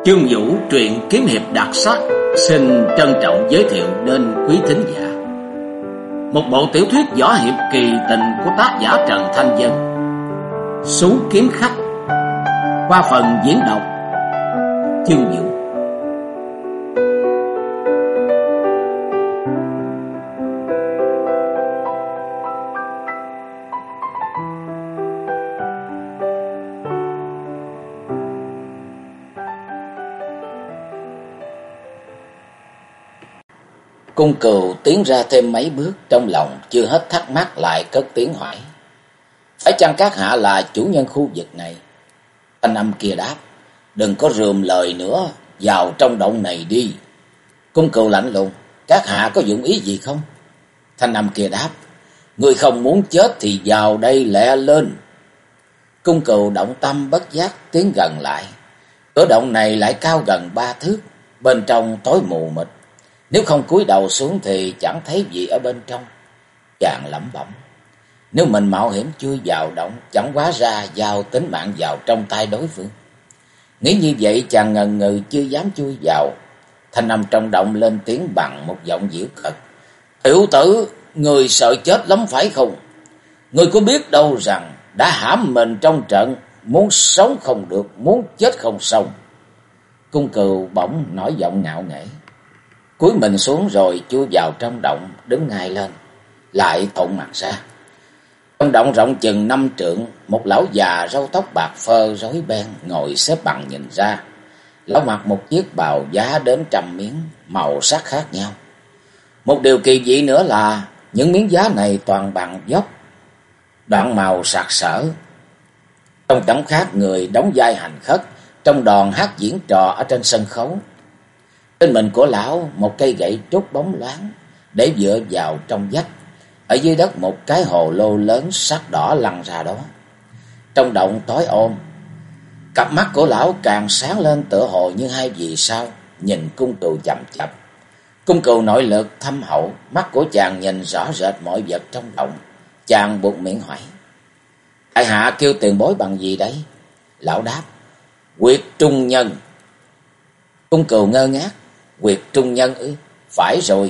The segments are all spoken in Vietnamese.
Chương Vũ truyện kiếm hiệp đặc sắc xin trân trọng giới thiệu đến quý thính giả một bộ tiểu thuyết võ hiệp kỳ tình của tác giả Trần Thanh Vân, Sú Kiếm Khách, qua phần diễn đọc Chương Vũ. Cung Cừu tiến ra thêm mấy bước, trong lòng chưa hết thắc mắc lại cất tiếng hỏi: phải chăng các hạ là chủ nhân khu vực này? Thanh âm kia đáp: đừng có rườm lời nữa, vào trong động này đi. Cung Cừu lạnh lùng: các hạ có dụng ý gì không? Thanh âm kia đáp: ngươi không muốn chết thì vào đây lẹ lên. Cung Cừu động tâm bất giác tiến gần lại. Cửa động này lại cao gần 3 thước, bên trong tối mù mịt. Nếu không cúi đầu xuống thì chẳng thấy gì ở bên trong. Chàng lẩm bẩm: nếu mình mạo hiểm chui vào động, chẳng hóa ra giao tính mạng vào trong tay đối phương. Nghĩ như vậy, chàng ngần ngừ chưa dám chui vào. Thanh âm trong động lên tiếng bằng một giọng giễu cợt: tiểu tử, người sợ chết lắm phải không? Người có biết đâu rằng đã hãm mình trong trận, muốn sống không được, muốn chết không xong. Cung Cừu bỗng nổi giọng ngạo nghễ, cúi mình xuống rồi chui vào trong động, đứng ngay lên, lại thộn mặt ra. Trong động rộng chừng 5 trượng, một lão già râu tóc bạc phơ rối beng ngồi xếp bằng nhìn ra. Lão mặc một chiếc bào giá đến 100 miếng, màu sắc khác nhau. Một điều kỳ dị nữa là những miếng giá này toàn bằng dốc, đoạn màu sặc sỡ. Trông chẳng khác người đóng vai hành khất trong đoàn hát diễn trò ở trên sân khấu. Trên mình của lão một cây gậy trúc bóng loáng để dựa vào trong vách. Ở dưới đất một cái hồ lô lớn sắc đỏ lăn ra đó. Trong động tối ôm, cặp mắt của lão càng sáng lên tựa hồ như hai vì sao, nhìn Cung Cừu chằm chằm. Cung Cừu nội lực thâm hậu, mắt của chàng nhìn rõ rệt mọi vật trong động. Chàng buột miệng hỏi: tại hạ kêu tiền bối bằng gì đấy? Lão đáp: Quyệt Trung Nhân. Cung Cừu ngơ ngác: Quyệt Trung Nhân ư? Phải rồi.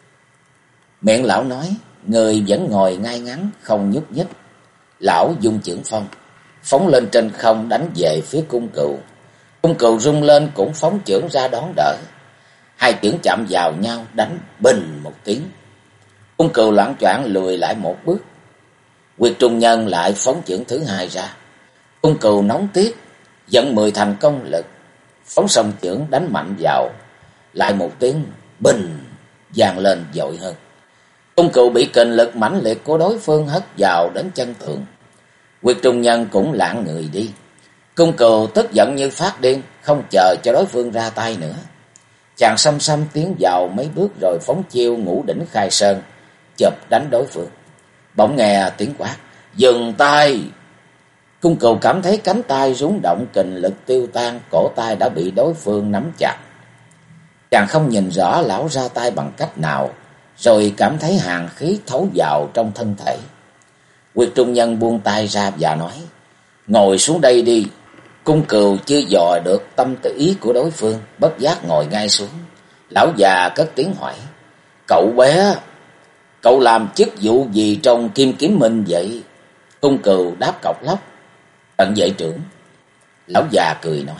Miệng lão nói, người vẫn ngồi ngay ngắn không nhúc nhích. Lão dung chưởng phong, phóng lên trên không đánh về phía Cung Cừu. Cung Cừu rung lên cũng phóng chưởng ra đón đỡ. Hai chưởng chạm vào nhau, đánh bình một tiếng. Cung Cừu loạng choạng lùi lại một bước. Quyệt Trung Nhân lại phóng chưởng thứ hai ra. Cung Cừu nóng tiếc, dẫn 10 thành công lực, phóng xong chưởng đánh mạnh vào. Lại một tiếng bình vang lên dội hơn. Cung Cừu bị kình lực mãnh liệt của đối phương hất vào đến chân tường. Quyệt Trung Nhân cũng lạng người đi. Cung Cừu tức giận như phát điên, không chờ cho đối phương ra tay nữa. Chàng xăm xăm tiến vào mấy bước rồi phóng chiêu Ngũ Đỉnh Khai Sơn, chụp đánh đối phương. Bỗng nghe tiếng quát: dừng tay! Cung Cừu cảm thấy cánh tay rung động, kình lực tiêu tan, cổ tay đã bị đối phương nắm chặt. Chàng không nhìn rõ lão ra tay bằng cách nào, rồi cảm thấy hàn khí thấu vào trong thân thể. Quyệt Trung Nhân buông tay ra và nói: ngồi xuống đây đi. Cung Cừu chưa dò được tâm ý của đối phương, bất giác ngồi ngay xuống. Lão già cất tiếng hỏi: cậu bé, cậu làm chức vụ gì trong Kim Kiếm Minh vậy? Cung Cừu đáp cộc lốc: tận vệ trưởng. Lão già cười nói: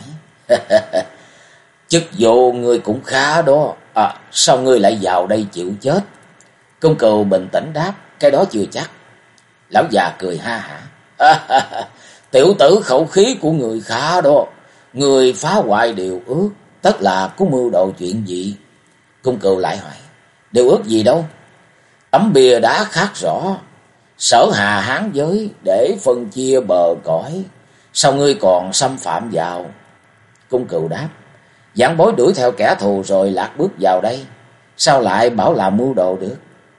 chức vụ ngươi cũng khá đó. Sao ngươi lại vào đây chịu chết? Cung Cừu bình tĩnh đáp: cái đó chưa chắc. Lão già cười ha hả: tiểu tử, khẩu khí của người khá đó. Người phá hoại điều ước, tất là có mưu đồ chuyện gì? Cung Cừu lại hỏi: điều ước gì đâu? Tấm bia đá khắc rõ sở hà hán giới để phân chia bờ cõi, sao ngươi còn xâm phạm vào? Cung Cừu đáp: giảng bối đuổi theo kẻ thù rồi lạc bước vào đây, sao lại bảo là mưu đồ được?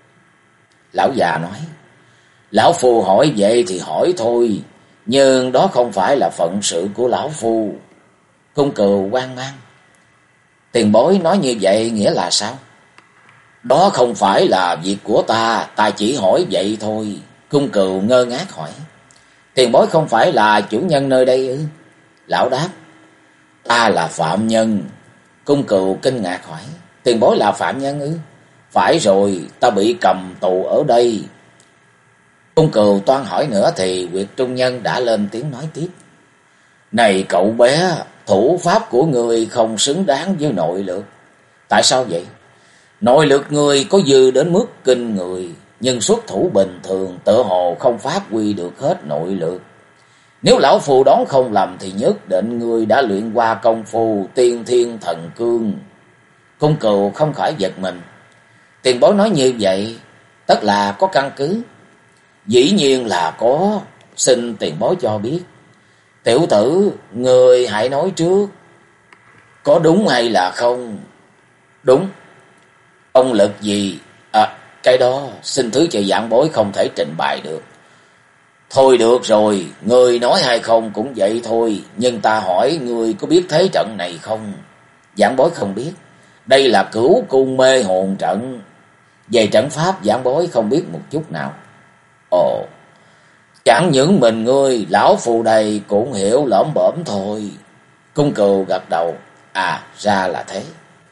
Lão già nói: lão phu hỏi vậy thì hỏi thôi, nhưng đó không phải là phận sự của lão phu. Cung Cừu hoang mang: tiền bối nói như vậy nghĩa là sao? Đó không phải là việc của ta, ta chỉ hỏi vậy thôi. Cung Cừu ngơ ngác hỏi: tiền bối không phải là chủ nhân nơi đây ư? Lão đáp: Ta là phạm nhân. Cung Cừu kinh ngạc hỏi. Tiền bối là phạm nhân ư? Phải rồi, ta bị cầm tù ở đây. Cung Cừu toan hỏi nữa thì Nguyệt Trung Nhân đã lên tiếng nói tiếp. Này cậu bé, thủ pháp của ngươi không xứng đáng với nội lực. Tại sao vậy? Nội lực ngươi có dư đến mức kinh người, nhưng xuất thủ bình thường tựa hồ không phát huy được hết nội lực. Nếu lão phu đoán không lầm thì nhất định ngươi đã luyện qua công phu tiên thiên thần cương. Cung Cừu không khỏi giật mình. Tiền bối nói như vậy, tất là có căn cứ. Dĩ nhiên là có, xin tiền bối cho biết. Tiểu tử, ngươi hãy nói trước, có đúng hay là không? Đúng. Công lực gì? Cái đó xin thứ cho giảng bối không thể trình bày được. Thôi được rồi, ngươi nói hay không cũng vậy thôi, nhưng ta hỏi ngươi có biết thế trận này không? Giảng bối không biết. Đây là Cửu Cung mê hồn trận. Về trận pháp giảng bối không biết một chút nào. Ồ, chẳng những mình ngươi, lão phù đây cũng hiểu lỡm bỡm thôi. Cung Cừu gật đầu. Ra là thế.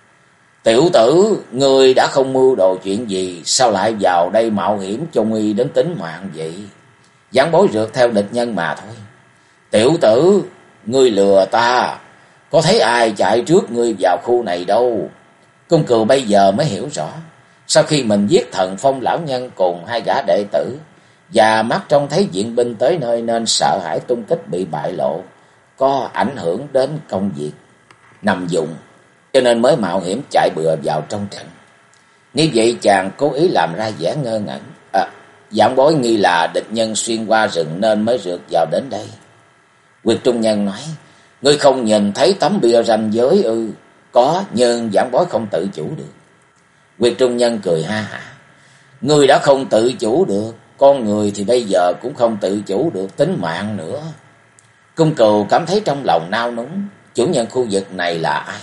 Tiểu tử, ngươi đã không mưu đồ chuyện gì, sao lại vào đây mạo hiểm cho nguy đến tính mạng vậy? Giảng bối rượt theo địch nhân mà thôi. Tiểu tử, ngươi lừa ta, có thấy ai chạy trước ngươi vào khu này đâu. Cung Cừu bây giờ mới hiểu rõ, sau khi mình giết Thần Phong lão nhân cùng hai gã đệ tử, và mắt trông thấy viện binh tới nơi nên sợ hãi tung tích bị bại lộ, có ảnh hưởng đến công việc nằm dụng, cho nên mới mạo hiểm chạy bừa vào trong trận. Như vậy chàng cố ý làm ra vẻ ngơ ngẩn. Giảng bối nghi là địch nhân xuyên qua rừng nên mới rượt vào đến đây. Nguyệt Trung Nhân nói, ngươi không nhìn thấy tấm bia ranh giới ư? Có, nhưng giảng bối không tự chủ được. Nguyệt Trung Nhân cười ha hả. Ngươi đã không tự chủ được, con người thì bây giờ cũng không tự chủ được tính mạng nữa. Cung Cừu cảm thấy trong lòng nao núng. Chủ nhân khu vực này là ai?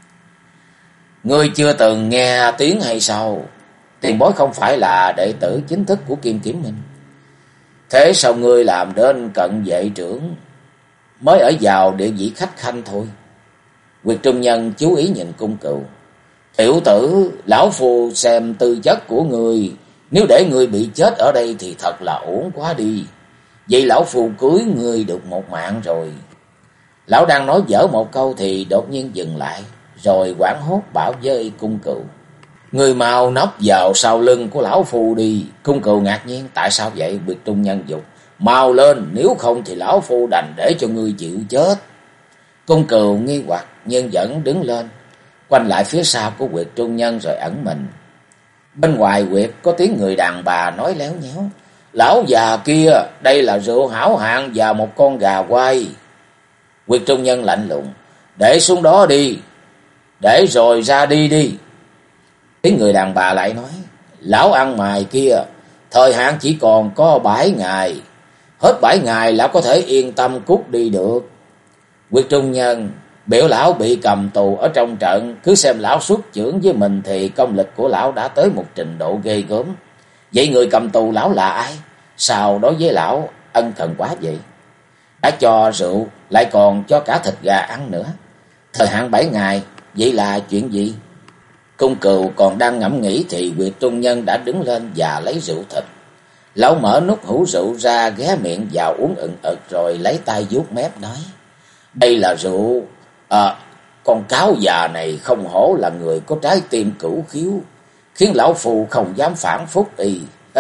Ngươi chưa từng nghe tiếng hay sao? Tiền bối không phải là đệ tử chính thức của Kim Kiếm Minh. Thế sao ngươi làm đến cận vệ trưởng, mới ở vào địa vị khách khanh thôi? Nguyệt Trung Nhân chú ý nhìn Cung Cừu. Tiểu tử, lão phu xem tư chất của ngươi, nếu để ngươi bị chết ở đây thì thật là uổng quá đi. Vậy lão phu cưới ngươi được một mạng rồi. Lão đang nói dở một câu thì đột nhiên dừng lại, rồi hoảng hốt bảo với Cung Cừu. Ngươi mau nấp vào sau lưng của lão phu đi. Cung Cừu ngạc nhiên, tại sao vậy? Nguyệt Trung Nhân dục, mau lên, nếu không thì lão phu đành để cho ngươi chịu chết. Cung Cừu nghi hoặc nhưng vẫn đứng lên, quanh lại phía sau của Nguyệt Trung Nhân rồi ẩn mình. Bên ngoài huyệt có tiếng người đàn bà nói léo nhéo. Lão già kia, đây là rượu hảo hạng và một con gà quay. Nguyệt Trung Nhân lạnh lùng, để xuống đó đi, để rồi ra đi đi. Tiếng người đàn bà lại nói, lão ăn mày kia, thời hạn chỉ còn có 7 ngày. Hết 7 ngày lão có thể yên tâm cút đi được. Nguyệt Trung Nhân biểu lão bị cầm tù ở trong trận, cứ xem lão xuất chưởng với mình thì công lực của lão đã tới một trình độ ghê gớm. Vậy người cầm tù lão là ai? Sao đối với lão ân cần quá vậy? Đã cho rượu, lại còn cho cả thịt gà ăn nữa. Thời hạn 7 ngày, vậy là chuyện gì? Cung Cừu còn đang ngẫm nghĩ thì Nguyệt Trung Nhân đã đứng lên và lấy rượu thịt. Lão mở nút hũ rượu ra, ghé miệng vào uống ừng ực rồi lấy tay vuốt mép nói, đây là rượu. Con cáo già này không hổ là người có trái tim cửu khiếu, khiến lão phu không dám phản phúc y.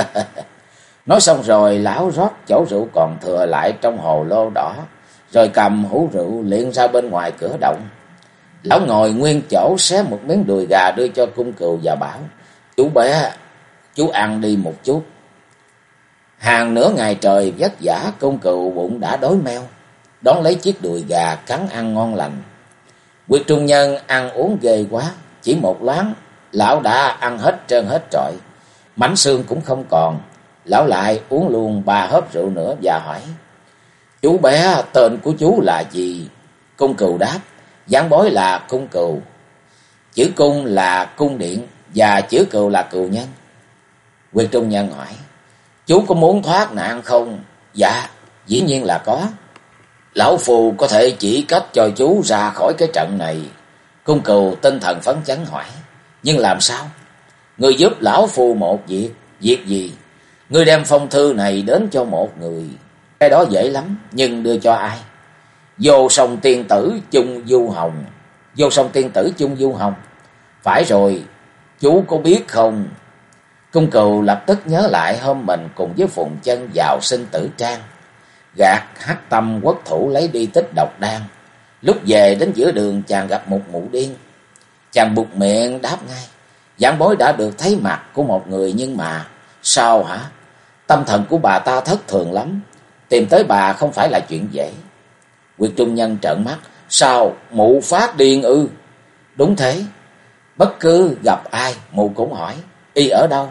Nói xong rồi lão rót chỗ rượu còn thừa lại trong hồ lô đỏ, rồi cầm hũ rượu liền ra bên ngoài cửa động. Lão ngồi nguyên chỗ xé một miếng đùi gà đưa cho Cung Cừu và bảo, chú bé, chú ăn đi một chút. Hàng nửa ngày trời vất vả, Cung Cừu bụng đã đói meo, đón lấy chiếc đùi gà cắn ăn ngon lành. Nguyệt Trung Nhân ăn uống ghê quá, chỉ một loáng lão đã ăn hết trơn hết trọi, mảnh xương cũng không còn. Lão lại uống luôn 3 hớp rượu nữa và hỏi, chú bé tên của chú là gì? Cung Cừu đáp, giảng bối là Cung Cừu. Chữ cung là cung điện và chữ cừu là cừu nhân. Nguyệt Trung Nhân hỏi, chú có muốn thoát nạn không? Dạ, dĩ nhiên là có. Lão Phu có thể chỉ cách cho chú ra khỏi cái trận này. Cung Cừu tinh thần phấn chấn hỏi. Nhưng làm sao? Ngươi giúp lão Phu một việc. Việc gì? Ngươi đem phong thư này đến cho một người. Cái đó dễ lắm, nhưng đưa cho ai? Vô Song tiên tử chung du hồng. Vô Song tiên tử chung du hồng. Phải rồi, chú có biết không? Cung Cừu lập tức nhớ lại hôm mình cùng với Phùng Chân vào sinh tử trang, gạt Hắc Tâm quốc thủ lấy đi tích độc đan. Lúc về đến giữa đường chàng gặp một mụ điên. Chàng buột miệng đáp ngay: Giảng bối đã được thấy mặt của một người, nhưng mà sao hả? Tâm thần của bà ta thất thường lắm, tìm tới bà không phải là chuyện dễ. Nguyệt Trung Nhân trợn mắt: Sao, mụ phát điên ư? Đúng thế, bất cứ gặp ai mụ cũng hỏi y ở đâu.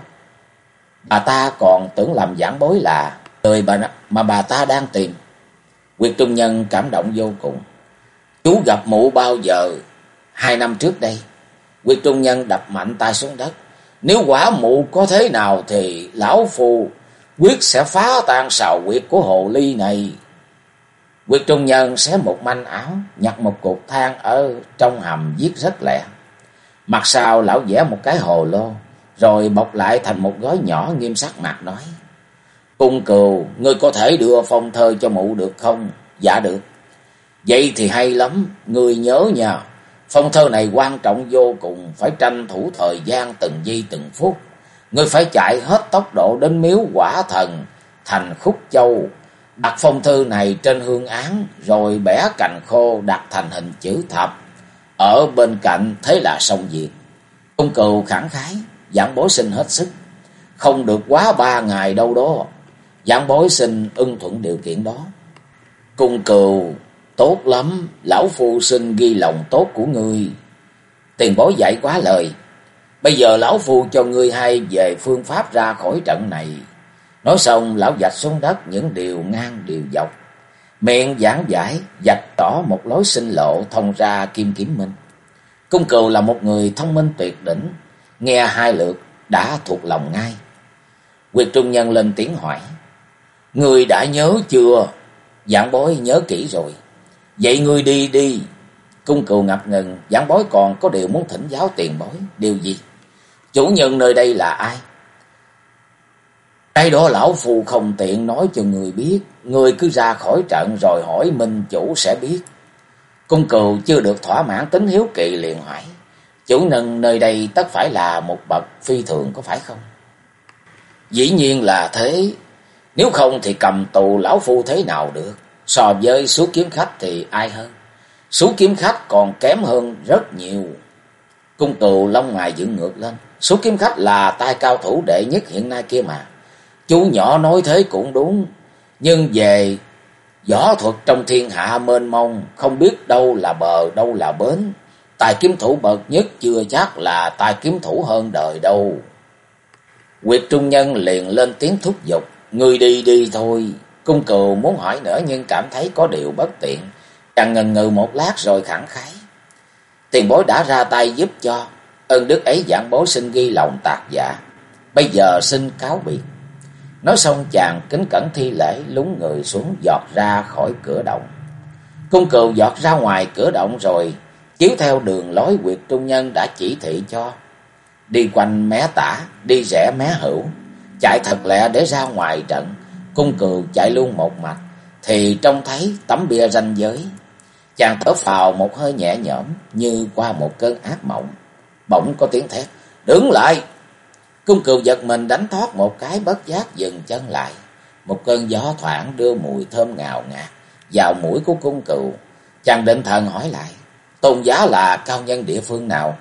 Bà ta còn tưởng lầm giảng bối là người mà bà ta đang tìm. Nguyệt Trung Nhân cảm động vô cùng. Chú gặp mụ bao giờ? 2 năm trước đây. Nguyệt Trung Nhân đập mạnh tay xuống đất. Nếu quả mụ có thế nào thì lão Phu quyết sẽ phá tan sào quyệt của hồ ly này. Nguyệt Trung Nhân xé một manh áo, nhặt một cục than ở trong hầm viết rất lẹ. Mặt sau lão vẽ một cái hồ lô, rồi bọc lại thành một gói nhỏ, nghiêm sắc mặt nói: Cung Cừu, ngươi có thể đưa phong thơ cho mụ được không? Dạ được. Vậy thì hay lắm, ngươi nhớ nha, phong thơ này quan trọng vô cùng, phải tranh thủ thời gian từng giây từng phút. Ngươi phải chạy hết tốc độ đến miếu Quả Thần thành Khúc Châu, đặt phong thư này trên hương án, rồi bẻ cành khô đặt thành hình chữ thập ở bên cạnh, thế là xong việc. Cung Cừu khẳng khái: Giảng bối xin hết sức. Không được quá 3 ngày đâu đó. Giảng bối xin ưng thuận điều kiện đó. Cung Cừu, tốt lắm, lão Phu xin ghi lòng tốt của ngươi. Tiền bối dạy quá lời. Bây giờ lão Phu cho ngươi hay về phương pháp ra khỏi trận này. Nói xong lão vạch xuống đất những điều ngang điều dọc, miệng giảng giải vạch tỏ một lối sinh lộ thông ra Kim Kiếm Minh. Cung Cừu là một người thông minh tuyệt đỉnh, nghe 2 lượt đã thuộc lòng ngay. Nguyệt Trung Nhân lên tiếng hỏi: Ngươi đã nhớ chưa? Giảng bối nhớ kỹ rồi. Vậy ngươi đi đi. Cung Cừu ngập ngừng: Giảng bối còn có điều muốn thỉnh giáo tiền bối. Điều gì? Chủ nhân nơi đây là ai? Cái đó lão Phu không tiện nói cho người biết. Người cứ ra khỏi trận rồi hỏi minh chủ sẽ biết. Cung Cừu chưa được thỏa mãn tính hiếu kỳ liền hỏi: Chủ nhân nơi đây tất phải là một bậc phi thường có phải không? Dĩ nhiên là thế. Nếu không thì cầm tù lão Phu thế nào được? So với số kiếm khách thì ai hơn? Số kiếm khách còn kém hơn rất nhiều. Cung Cừu lông mày dựng ngược lên: Số kiếm khách là tay cao thủ đệ nhất hiện nay kia mà. Chú nhỏ nói thế cũng đúng, nhưng về võ thuật trong thiên hạ mênh mông, không biết đâu là bờ đâu là bến. Tài kiếm thủ bậc nhất chưa chắc là tài kiếm thủ hơn đời đâu. Nguyệt Trung Nhân liền lên tiếng thúc giục: Ngươi đi đi thôi. Cung Cừu muốn hỏi nữa nhưng cảm thấy có điều bất tiện, chàng ngần ngừ một lát rồi khẳng khái: Tiền bối đã ra tay giúp cho, ơn đức ấy giảng bối xin ghi lòng tạc dạ. Bây giờ xin cáo biệt. Nói xong chàng kính cẩn thi lễ, lún người xuống giọt ra khỏi cửa động. Cung Cừu giọt ra ngoài cửa động rồi chiếu theo đường lối Nguyệt Trung Nhân đã chỉ thị cho, đi quanh mé tả, đi rẽ mé hữu, chạy thật lẹ để ra ngoài trận. Cung Cừu chạy luôn một mạch thì trông thấy tấm bia ranh giới. Chàng thở phào một hơi nhẹ nhõm như qua một cơn ác mộng. Bỗng có tiếng thét: Đứng lại! Cung Cừu giật mình đánh thoát một cái, bất giác dừng chân lại. Một cơn gió thoảng đưa mùi thơm ngào ngạt vào mũi của Cung Cừu. Chàng định thần hỏi lại: Tôn giá là cao nhân địa phương nào?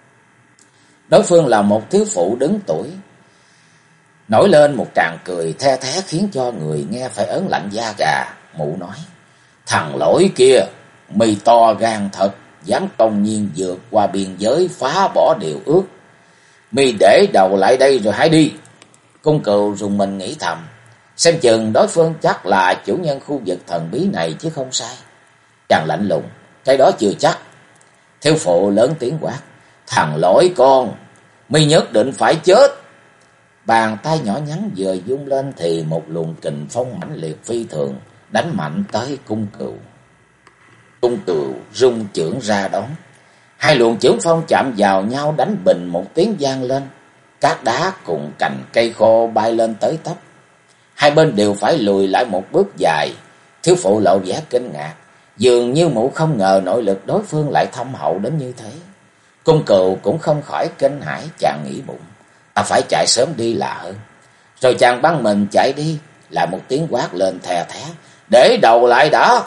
Đối phương là một thiếu phụ đứng tuổi, nổi lên một tràng cười the thé khiến cho người nghe phải ớn lạnh da gà. Mụ nói: Thằng lỗi kia, mày to gan thật, dám công nhiên vượt qua biên giới phá bỏ điều ước. Mày để đầu lại đây rồi hãy đi. Cung Cừu rùng mình nghĩ thầm, xem chừng đối phương chắc là chủ nhân khu vực thần bí này chứ không sai. Chàng lạnh lùng: Cái đó chưa chắc. Thiếu phụ lớn tiếng quát: Thằng lỗi con, mày nhất định phải chết. Bàn tay nhỏ nhắn vừa vung lên thì một luồng kình phong mãnh liệt phi thường đánh mạnh tới cung cừu. Cung cừu rung chưởng ra đón. Hai luồng chưởng phong chạm vào nhau đánh bình một tiếng vang lên. Cát đá cùng cành cây khô bay lên tới tấp. Hai bên đều phải lùi lại một bước dài. Thiếu phụ lộ vẻ kinh ngạc. Dường như mụ không ngờ nội lực đối phương lại thâm hậu đến như thế. Cung cừu cũng không khỏi kinh hãi, chàng nghĩ bụng. Ta phải chạy sớm đi là hơn. Rồi chàng băng mình chạy đi. Lại một tiếng quát lên thè thé. Để đầu lại đã.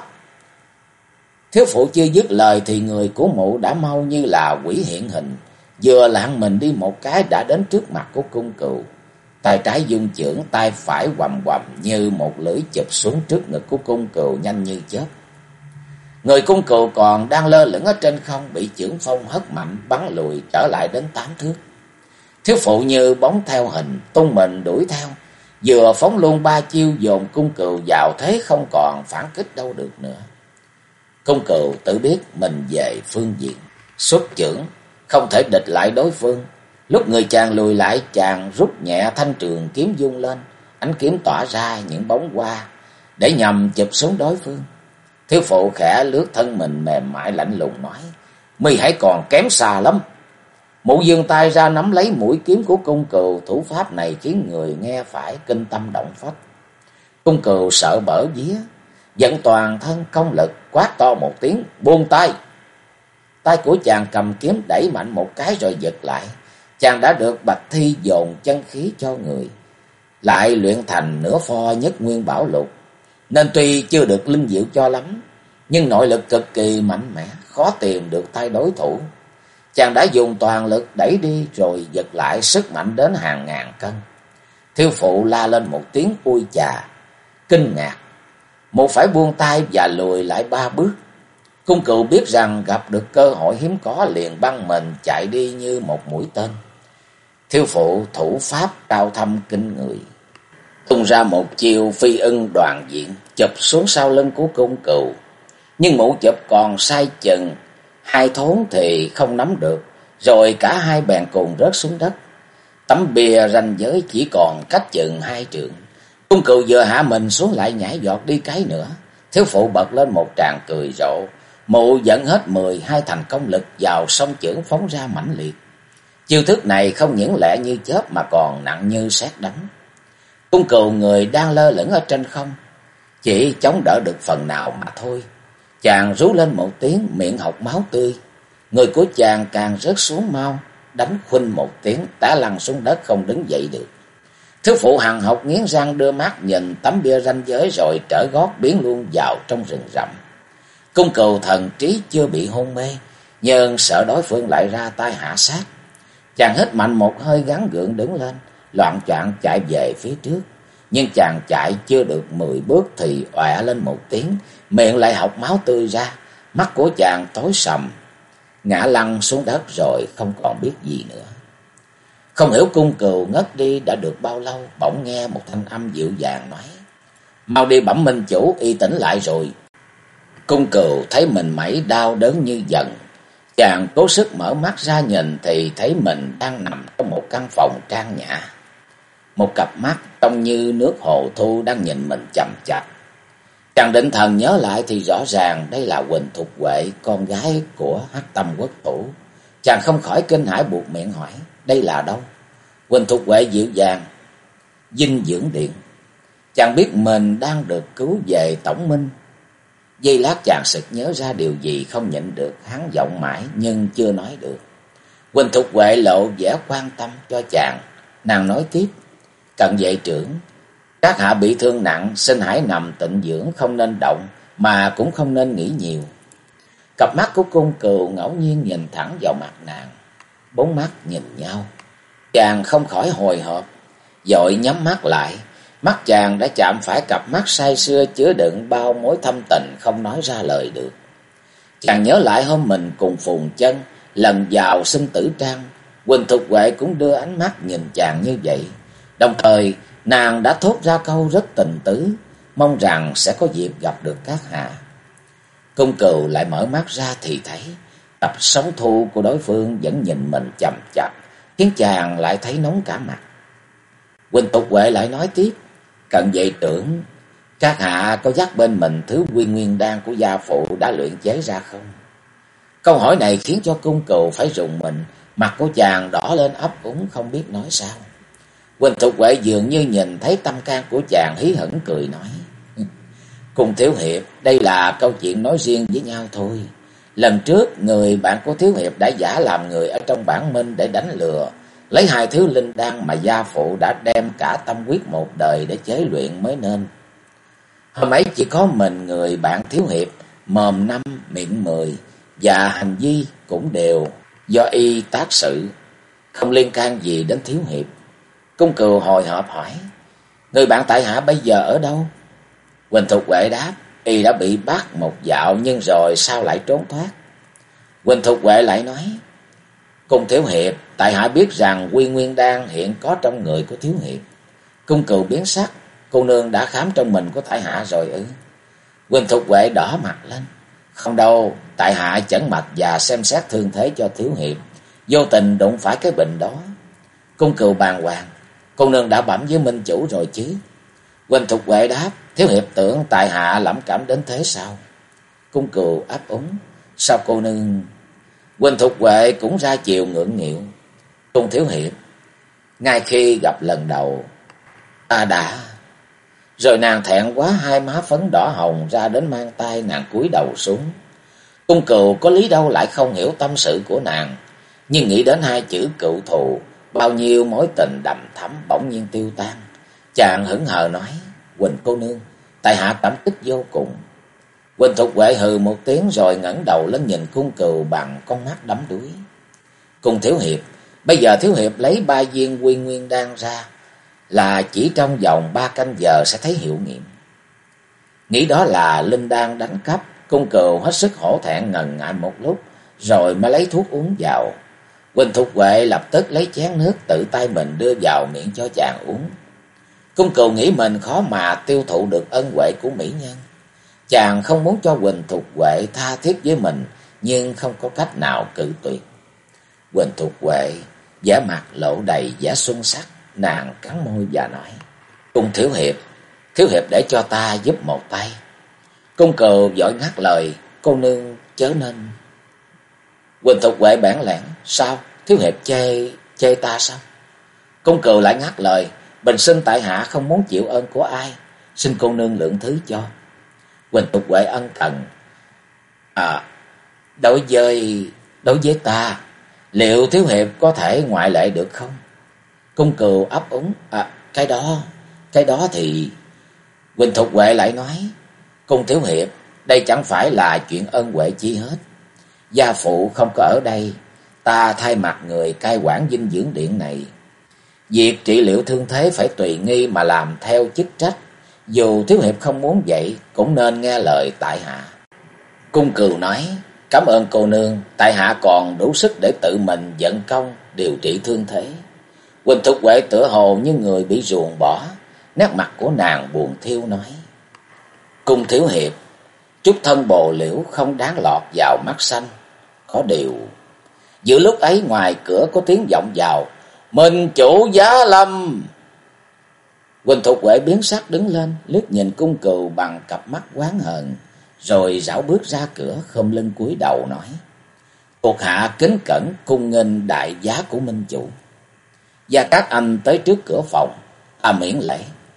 Thiếu phụ chưa dứt lời thì người của mụ đã mau như là quỷ hiện hình. Vừa lạng mình đi một cái đã đến trước mặt của cung cừu. Tay trái dung chưởng, tay phải quầm quầm như một lưỡi chụp xuống trước ngực của cung cừu nhanh như chớp. Người cung cừu còn đang lơ lửng ở trên không bị chưởng phong hất mạnh bắn lùi trở lại đến 8 thước. Thiếu phụ như bóng theo hình tung mình đuổi theo, vừa phóng luôn 3 chiêu dồn cung cừu vào thế không còn phản kích đâu được nữa. Cung cừu tự biết mình về phương diện xuất chưởng, không thể địch lại đối phương. Lúc người chàng lùi lại, chàng rút nhẹ thanh trường kiếm vung lên, ánh kiếm tỏa ra những bóng hoa để nhằm chụp xuống đối phương. Thiếu phụ khẽ lướt thân mình mềm mại lạnh lùng nói: "Mi hãy còn kém xa lắm." Mụ giương tay ra nắm lấy mũi kiếm của cung cừu, thủ pháp này khiến người nghe phải kinh tâm động phách. Cung cừu sợ bở vía, dẫn toàn thân công lực quát to một tiếng: "Buông tay!" Tay của chàng cầm kiếm đẩy mạnh một cái rồi giật lại. Chàng đã được Bạch Thi dồn chân khí cho người, lại luyện thành nửa pho nhất nguyên bảo lục, nên tuy chưa được linh diệu cho lắm, nhưng nội lực cực kỳ mạnh mẽ, khó tìm được tay đối thủ. Chàng đã dùng toàn lực đẩy đi rồi giật lại, sức mạnh đến hàng ngàn cân. Thiếu phụ la lên một tiếng ui chà, kinh ngạc. Một phải buông tay và lùi lại 3 bước. Cung cừu biết rằng gặp được cơ hội hiếm có, liền băng mình chạy đi như một mũi tên. Thiếu phụ thủ pháp cao thâm kinh người, tung ra một chiêu phi ưng đoàn diện chụp xuống sau lưng của cung cừu. Nhưng mụ chụp còn sai chừng 2 thốn thì không nắm được, rồi cả hai bèn cùng rớt xuống đất. Tấm bia ranh giới chỉ còn cách chừng 2 trượng. Cung cừu vừa hạ mình xuống lại nhảy giọt đi cái nữa. Thiếu phụ bật lên một tràng cười rộ. Mụ dẫn hết 12 thành công lực vào song chưởng phóng ra mãnh liệt. Chiêu thức này không những lẹ như chớp mà còn nặng như sét đánh. Cung cừu người đang lơ lửng ở trên không, chỉ chống đỡ được phần nào mà thôi. Chàng rú lên một tiếng, miệng hộc máu tươi. Người của chàng càng rớt xuống mau, đánh khuynh một tiếng, té lăn xuống đất không đứng dậy được. Thiếu phụ hằn học nghiến răng đưa mắt nhìn tấm bia ranh giới rồi trở gót biến luôn vào trong rừng rậm. Cung cừu thần trí chưa bị hôn mê, nhưng sợ đối phương lại ra tay hạ sát. Chàng hít mạnh một hơi gắng gượng đứng lên, loạng choạng chạy về phía trước. Nhưng chàng chạy chưa được 10 bước thì ọe lên một tiếng, miệng lại hộc máu tươi ra. Mắt của chàng tối sầm, ngã lăn xuống đất rồi không còn biết gì nữa. Không hiểu cung cừu ngất đi đã được bao lâu, bỗng nghe một thanh âm dịu dàng nói: "Mau đi bẩm minh chủ, y tỉnh lại rồi." Cung cừu thấy mình mẩy đau đớn như dần. Chàng cố sức mở mắt ra nhìn thì thấy mình đang nằm trong một căn phòng trang nhã. Một cặp mắt trông như nước hồ thu đang nhìn mình chằm chằm. Chàng định thần nhớ lại thì rõ ràng đây là Huỳnh Thục Huệ, con gái của Hắc Tâm Quốc Thủ. Chàng không khỏi kinh hãi buột miệng hỏi: "Đây là đâu?" Huỳnh Thục Huệ dịu dàng: "Dinh dưỡng điện." Chàng biết mình đang được cứu về Tổng Minh. Giây lát chàng sực nhớ ra điều gì không nhịn được, hắn giọng mãi nhưng chưa nói được. Huỳnh Thục Huệ lộ vẻ quan tâm cho chàng, nàng nói tiếp: "Cận vệ trưởng, các hạ bị thương nặng, xin hãy nằm tịnh dưỡng, không nên động, mà cũng không nên nghĩ nhiều." Cặp mắt của cung cừu ngẫu nhiên nhìn thẳng vào mặt nàng. 4 mắt nhìn nhau, chàng không khỏi hồi hộp, vội nhắm mắt lại. Mắt chàng đã chạm phải cặp mắt say sưa chứa đựng bao mối thâm tình không nói ra lời được. Chàng nhớ lại hôm mình cùng Phùng Chân lần vào sinh tử trang, Huỳnh Thục Huệ cũng đưa ánh mắt nhìn chàng như vậy. Đồng thời nàng đã thốt ra câu rất tình tứ, mong rằng sẽ có dịp gặp được các hạ. Cung cừu lại mở mắt ra thì thấy cặp sóng thu của đối phương vẫn nhìn mình chằm chằm, khiến chàng lại thấy nóng cả mặt. Huỳnh Thục Huệ lại nói tiếp: "Cận vệ trưởng, các hạ có dắt bên mình thứ quy nguyên đan của gia phụ đã luyện chế ra không? Câu hỏi này khiến cho cung cừu phải rùng mình, mặt của chàng đỏ lên ấp úng không biết nói sao. Huỳnh Thục Huệ dường như nhìn thấy tâm can của chàng, hí hửng cười nói: Cùng thiếu hiệp, đây là câu chuyện nói riêng với nhau thôi. Lần trước người bạn của thiếu hiệp đã giả làm người ở trong bản minh để đánh lừa, lấy 2 thứ linh đan mà gia phụ đã đem cả tâm huyết một đời để chế luyện mới nên. Hôm ấy chỉ có mình người bạn thiếu hiệp mồm 5 miệng 10, và hành vi cũng đều do y tác sự, không liên can gì đến thiếu hiệp. Cung cừu hồi hộp hỏi: Người bạn tại hạ bây giờ ở đâu? Huỳnh Thục Huệ đáp: Y đã bị bắt một dạo, nhưng rồi sao lại trốn thoát? Huỳnh Thục Huệ lại nói: Cung thiếu hiệp, tại hạ biết rằng quy nguyên đan hiện có trong người của thiếu hiệp. Cung cừu biến sắc: Cô nương đã khám trong mình của tại hạ rồi ư? Huỳnh Thục Huệ đỏ mặt lên: Không đâu, tại hạ chẩn mạch và xem xét thương thế cho thiếu hiệp, vô tình đụng phải cái bình đó. Cung cừu bàng hoàng: Cô nương đã bẩm với minh chủ rồi chứ? Huỳnh Thục Huệ đáp: Thiếu hiệp tưởng tại hạ lẩm cẩm đến thế sao? Cung cừu ấp úng: Sao cô nương? Huỳnh Thục Huệ cũng ra chiều ngượng nghịu: Cung thiếu hiệp, ngay khi gặp lần đầu ta đã... Rồi nàng thẹn quá, hai má phấn đỏ hồng ra đến mang tay, nàng cúi đầu xuống. Cung cừu có lý đâu lại không hiểu tâm sự của nàng, nhưng nghĩ đến 2 chữ cựu thù, bao nhiêu mối tình đầm thắm bỗng nhiên tiêu tan. Chàng hững hờ nói: Huỳnh cô nương, tại hạ cảm kích vô cùng. Huỳnh Thục Huệ hừ một tiếng rồi ngẩng đầu lên nhìn cung cừu bằng con mắt đắm đuối. Cung thiếu hiệp, bây giờ thiếu hiệp lấy 3 viên quy nguyên đan ra là chỉ trong vòng 3 canh giờ sẽ thấy hiệu nghiệm. Nghĩ đó là linh đan đánh cắp, cung cừu hết sức hổ thẹn ngần ngại một lúc, rồi mới lấy thuốc uống vào. Huỳnh Thục Huệ lập tức lấy chén nước tự tay mình đưa vào miệng cho chàng uống. Cung cừu nghĩ mình khó mà tiêu thụ được ân huệ của mỹ nhân. Chàng không muốn cho Huỳnh Thục Huệ tha thiết với mình, nhưng không có cách nào cự tuyệt. Huỳnh Thục Huệ vẻ mặt lộ đầy vẻ xuân sắc, nàng cắn môi và nói: Cung thiếu hiệp để cho ta giúp một tay. Cung cừu vội ngắt lời: Cô nương chớ nên. Huỳnh Thục Huệ bản lẽn: Sao? Thiếu hiệp chê ta sao? Cung cừu lại ngắt lời: Bình sinh tại hạ không muốn chịu ơn của ai, xin cô nương lượng thứ cho. Huỳnh Thục Huệ ân cần: Đối với ta, liệu thiếu hiệp có thể ngoại lệ được không? Cung cừu ấp úng: Cái đó thì... Huỳnh Thục Huệ lại nói: Cung thiếu hiệp, đây chẳng phải là chuyện ân huệ chi hết. Gia phụ không có ở đây, ta thay mặt người cai quản dinh dưỡng điện này. Việc trị liệu thương thế phải tùy nghi mà làm theo chức trách. Dù thiếu hiệp không muốn vậy, cũng nên nghe lời tại hạ. Cung cừu nói: Cảm ơn cô nương, tại hạ còn đủ sức để tự mình vận công điều trị thương thế. Huỳnh Thục Huệ tựa hồ như người bị ruồng bỏ, nét mặt của nàng buồn thiêu nói: Cung thiếu hiệp, chút thân bồ liễu không đáng lọt vào mắt xanh. Có điều... Giữa lúc ấy ngoài cửa có tiếng vọng vào: Minh chủ giá lâm. Huỳnh Thục Huệ biến sắc đứng lên, liếc nhìn cung cừu bằng cặp mắt oán hờn, rồi rảo bước ra cửa, khom lưng cúi đầu nói: Thuộc hạ kính cẩn cung nghênh đại giá của minh chủ. Gia Cát Anh tới trước cửa phòng, miễn lễ.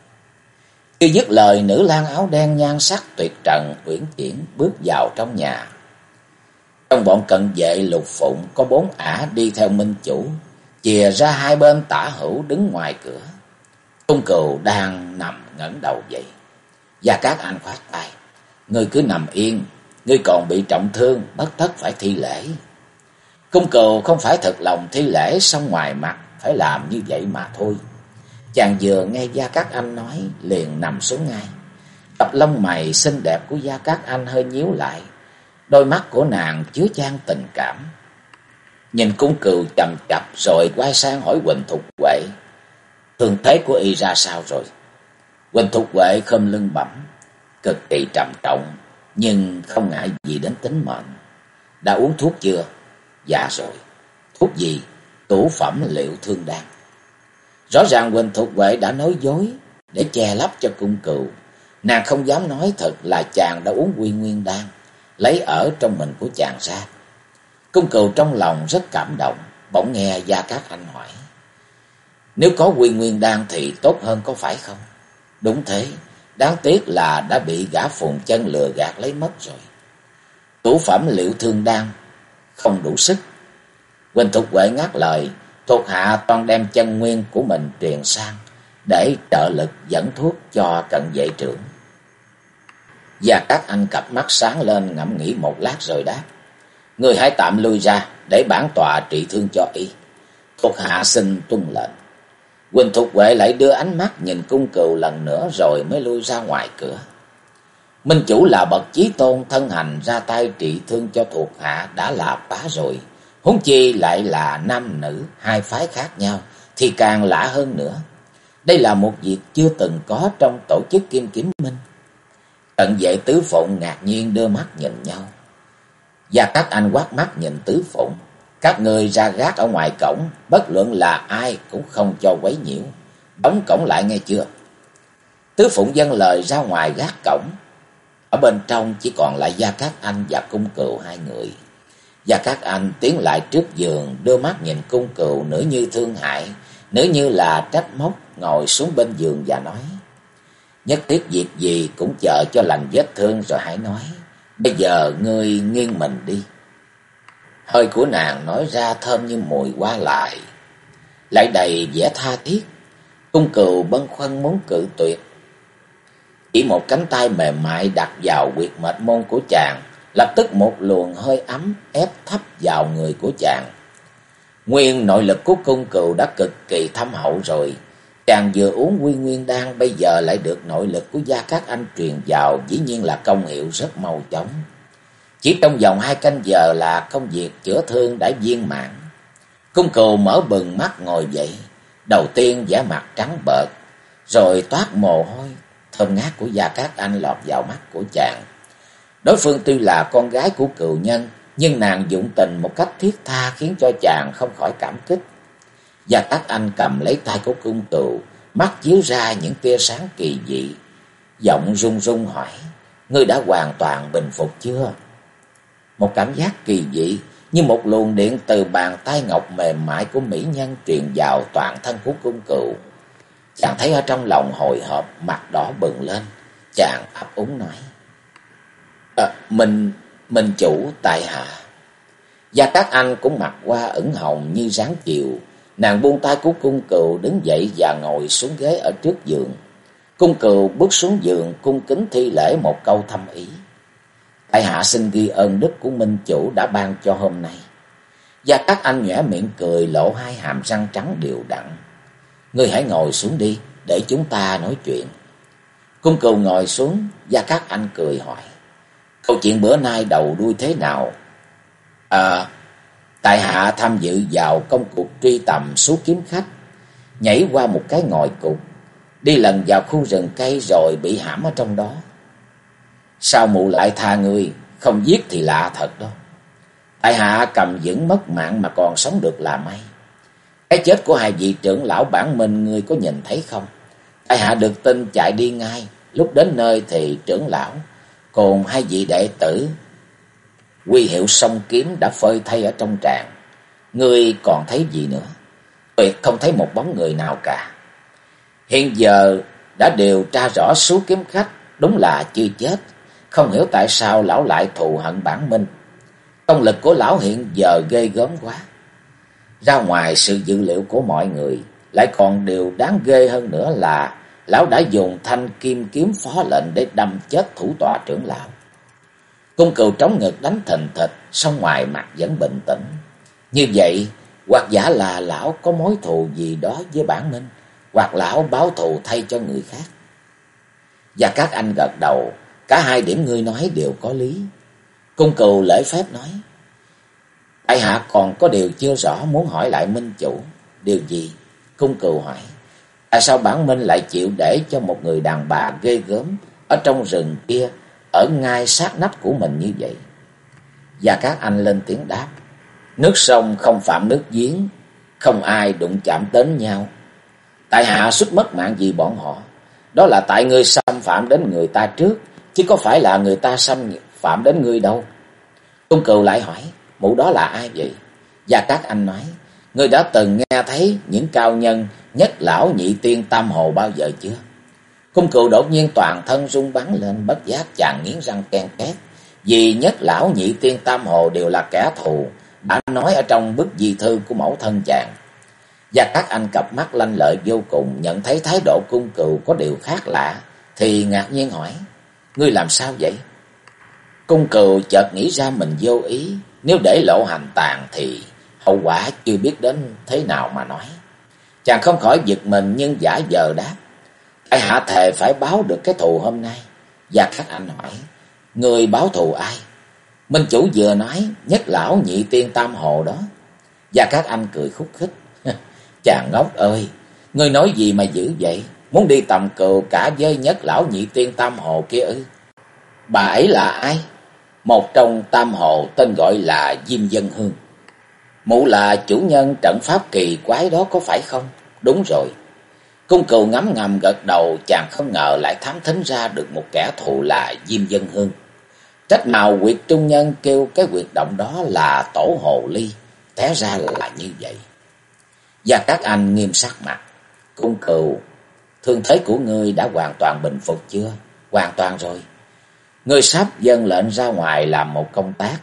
Khi dứt lời, nữ lang áo đen nhan sắc tuyệt trần uyển chuyển bước vào trong nhà. Trong bọn cận vệ Lục Phụng có 4 ả đi theo minh chủ, chìa ra hai bên tả hữu đứng ngoài cửa. Cung cừu đang nằm ngẩng đầu dậy. Gia Cát Anh khoát tay: Ngươi cứ nằm yên, ngươi còn bị trọng thương, bất tất phải thi lễ. Cung cừu không phải thật lòng thi lễ, song ngoài mặt phải làm như vậy mà thôi. Chàng vừa nghe Gia Cát Anh nói liền nằm xuống ngay. Cặp lông mày xinh đẹp của Gia Cát Anh hơi nhíu lại, đôi mắt của nàng chứa chan tình cảm. Nhìn cung cừu chằm chằm rồi quay sang hỏi Huỳnh Thục Huệ: Thương thế của y ra sao rồi? Huỳnh Thục Huệ khom lưng bẩm: Cực kỳ trầm trọng, nhưng không ngại gì đến tính mệnh. Đã uống thuốc chưa? Dạ rồi. Thuốc gì? Cửu phẩm liệu thương đan. Rõ ràng Huỳnh Thục Huệ đã nói dối để che lấp cho cung cừu. Nàng không dám nói thật là chàng đã uống Quy Nguyên đan lấy ở trong mình của chàng ra. Cung Cừu trong lòng rất cảm động, bỗng nghe Gia Cát Anh hỏi: nếu có Quy Nguyên đan thì tốt hơn có phải không? Đúng thế, đáng tiếc là đã bị gã Phùng Chân lừa gạt lấy mất rồi. Tủ phẩm Liệu Thương đan không đủ sức. Huỳnh Thục Huệ ngắt lời: thuộc hạ toàn đem chân nguyên của mình truyền sang để trợ lực dẫn thuốc cho Cận Vệ trưởng. Gia Cát Anh cặp mắt sáng lên, ngẫm nghĩ một lát rồi đáp: người hãy tạm lui ra để bản tọa trị thương cho y. Thuộc hạ xin tuân lệnh. Huỳnh Thục Huệ lại đưa ánh mắt nhìn Cung Cừu lần nữa rồi mới lui ra ngoài cửa. Minh chủ là bậc chí tôn, thân hành ra tay trị thương cho thuộc hạ đã là bá rồi, huống chi lại là nam nữ hai phái khác nhau thì càng lạ hơn nữa. Đây là một việc chưa từng có trong tổ chức Kim Kiếm Minh. Cận Vệ Tứ Phụng ngạc nhiên đưa mắt nhìn nhau. Gia Cát Anh quát mắt nhìn Tứ Phụng: các người ra gác ở ngoài cổng, bất luận là ai cũng không cho quấy nhiễu, đóng cổng lại nghe chưa? Tứ Phụng dâng lời ra ngoài gác cổng. Ở bên trong chỉ còn lại Gia Cát Anh và Cung Cừu hai người. Gia Cát Anh tiến lại trước giường, đưa mắt nhìn Cung Cừu, nửa như thương hại, nửa như là trách móc, ngồi xuống bên giường và nói: nhất thiết việc gì cũng chờ cho lành vết thương rồi hãy nói. Bây giờ ngươi nghiêng mình đi. Hơi của nàng nói ra thơm như mùi hoa lại đầy vẻ tha thiết. Cung Cừu bâng khuâng muốn cự tuyệt, chỉ một cánh tay mềm mại đặt vào huyệt mệt môn của chàng, lập tức một luồng hơi ấm ép thấp vào người của chàng. Nguyên nội lực của Cung Cừu đã cực kỳ thâm hậu rồi, chàng vừa uống Quy Nguyên đan bây giờ lại được nội lực của Gia Cát Anh truyền vào, dĩ nhiên là công hiệu rất mau chóng. Chỉ trong vòng 2 canh giờ là công việc chữa thương đã viên mãn. Cung Cừu mở bừng mắt ngồi dậy, đầu tiên vẻ mặt trắng bệch, rồi toát mồ hôi. Thơm ngát của Gia Cát Anh lọt vào mắt của chàng. Đối phương tuy là con gái của cừu nhân, nhưng nàng dụng tình một cách thiết tha khiến cho chàng không khỏi cảm kích. Gia Cát Anh cầm lấy tay của Cung Cừu, mắt chiếu ra những tia sáng kỳ dị, giọng run run hỏi: ngươi đã hoàn toàn bình phục chưa? Một cảm giác kỳ dị như một luồng điện từ bàn tay ngọc mềm mại của mỹ nhân truyền vào toàn thân của Cung Cừu. Chàng thấy ở trong lòng hồi hộp, mặt đỏ bừng lên. Chàng ấp úng nói: Mình chủ tại hạ. Gia Cát Anh cũng mặt qua ửng hồng như ráng chiều. Nàng buông tay của Cung Cừu đứng dậy và ngồi xuống ghế ở trước giường. Cung Cừu bước xuống giường cung kính thi lễ một câu thâm ý: tại hạ xin ghi ơn đức của minh chủ đã ban cho hôm nay. Gia Cát Anh nhếch miệng cười, lộ hai hàm răng trắng đều đặn: ngươi hãy ngồi xuống đi để chúng ta nói chuyện. Cung Cừu ngồi xuống. Gia Cát Anh cười hỏi: câu chuyện bữa nay đầu đuôi thế nào? Tại hạ tham dự vào công cuộc truy tầm số kiếm khách, nhảy qua một cái ngòi cục, đi lần vào khu rừng cây rồi bị hãm ở trong đó. Sao mụ lại tha ngươi, không giết thì lạ thật đó. Tại hạ cầm vững mất mạng mà còn sống được là may. Cái chết của hai vị trưởng lão Bản Minh ngươi có nhìn thấy không? Tại hạ được tin chạy đi ngay, lúc đến nơi thì trưởng lão cùng hai vị đệ tử huy hiệu song kiếm đã phơi thay ở trong tràng. Ngươi còn thấy gì nữa? Tuyệt không thấy một bóng người nào cả. Hiện giờ đã điều tra rõ số kiếm khách đúng là chưa chết. Không hiểu tại sao lão lại thù hận Bản Minh. Công lực của lão hiện giờ ghê gớm quá. Ra ngoài sự dự liệu của mọi người, lại còn điều đáng ghê hơn nữa là lão đã dùng thanh kim kiếm phó lệnh để đâm chết thủ tọa trưởng lão. Cung Cừu trống ngực đánh thình thịch, song ngoài mặt vẫn bình tĩnh. Như vậy, hoặc giả là lão có mối thù gì đó với Bản Minh, hoặc lão báo thù thay cho người khác. Và các anh gật đầu: cả hai điểm ngươi nói đều có lý. Cung Cừu lễ phép nói: tại hạ còn có điều chưa rõ muốn hỏi lại minh chủ. Điều gì? Cung Cừu hỏi: tại sao Bản Minh lại chịu để cho một người đàn bà ghê gớm ở trong rừng kia ở ngay sát nách của mình như vậy? Và các anh lên tiếng đáp: nước sông không phạm nước giếng, không ai đụng chạm đến nhau. Tại hạ suýt mất mạng vì bọn họ. Đó là tại ngươi xâm phạm đến người ta trước, chứ có phải là người ta xâm phạm đến ngươi đâu. Cung Cừu lại hỏi, mụ đó là ai vậy? Gia Cát Anh nói, ngươi đã từng nghe thấy những cao nhân nhất lão nhị tiên Tam Hồ bao giờ chưa? Cung Cừu đột nhiên toàn thân rung bắn lên, bất giác chàng nghiến răng ken két. Vì nhất lão nhị tiên Tam Hồ đều là kẻ thù, đã nói ở trong bức di thư của mẫu thân chàng. Gia Cát Anh cặp mắt lanh lợi vô cùng, nhận thấy thái độ Cung Cừu có điều khác lạ, thì ngạc nhiên hỏi, ngươi làm sao vậy? Cung Cừu chợt nghĩ ra mình vô ý, nếu để lộ hành tàn thì hậu quả chưa biết đến thế nào mà nói. Chàng không khỏi giật mình nhưng giả vờ đáp, tại hạ thề phải báo được cái thù hôm nay. Gia Cát Anh hỏi, người báo thù ai? Minh chủ vừa nói nhất lão nhị tiên Tam Hồ đó. Gia Cát Anh cười khúc khích, chàng ngốc ơi, ngươi nói gì mà dữ vậy? Muốn đi tầm cừu cả với nhất lão nhị tiên Tam Hồ kia ư? Bà ấy là ai? Một trong Tam Hồ tên gọi là Diêm Dân Hương. Mụ là chủ nhân trận pháp kỳ quái đó có phải không? Đúng rồi. Cung Cừu ngấm ngầm gật đầu, chàng không ngờ lại thám thính ra được một kẻ thù là Diêm Dân Hương. Trách nào Nguyệt Trung Nhân kêu cái huyệt động đó là tổ hồ ly, té ra là như vậy. Gia Cát Anh nghiêm sắc mặt, Cung Cừu, thương thế của ngươi đã hoàn toàn bình phục chưa? Hoàn toàn rồi. Ngươi sắp dâng lệnh ra ngoài làm một công tác.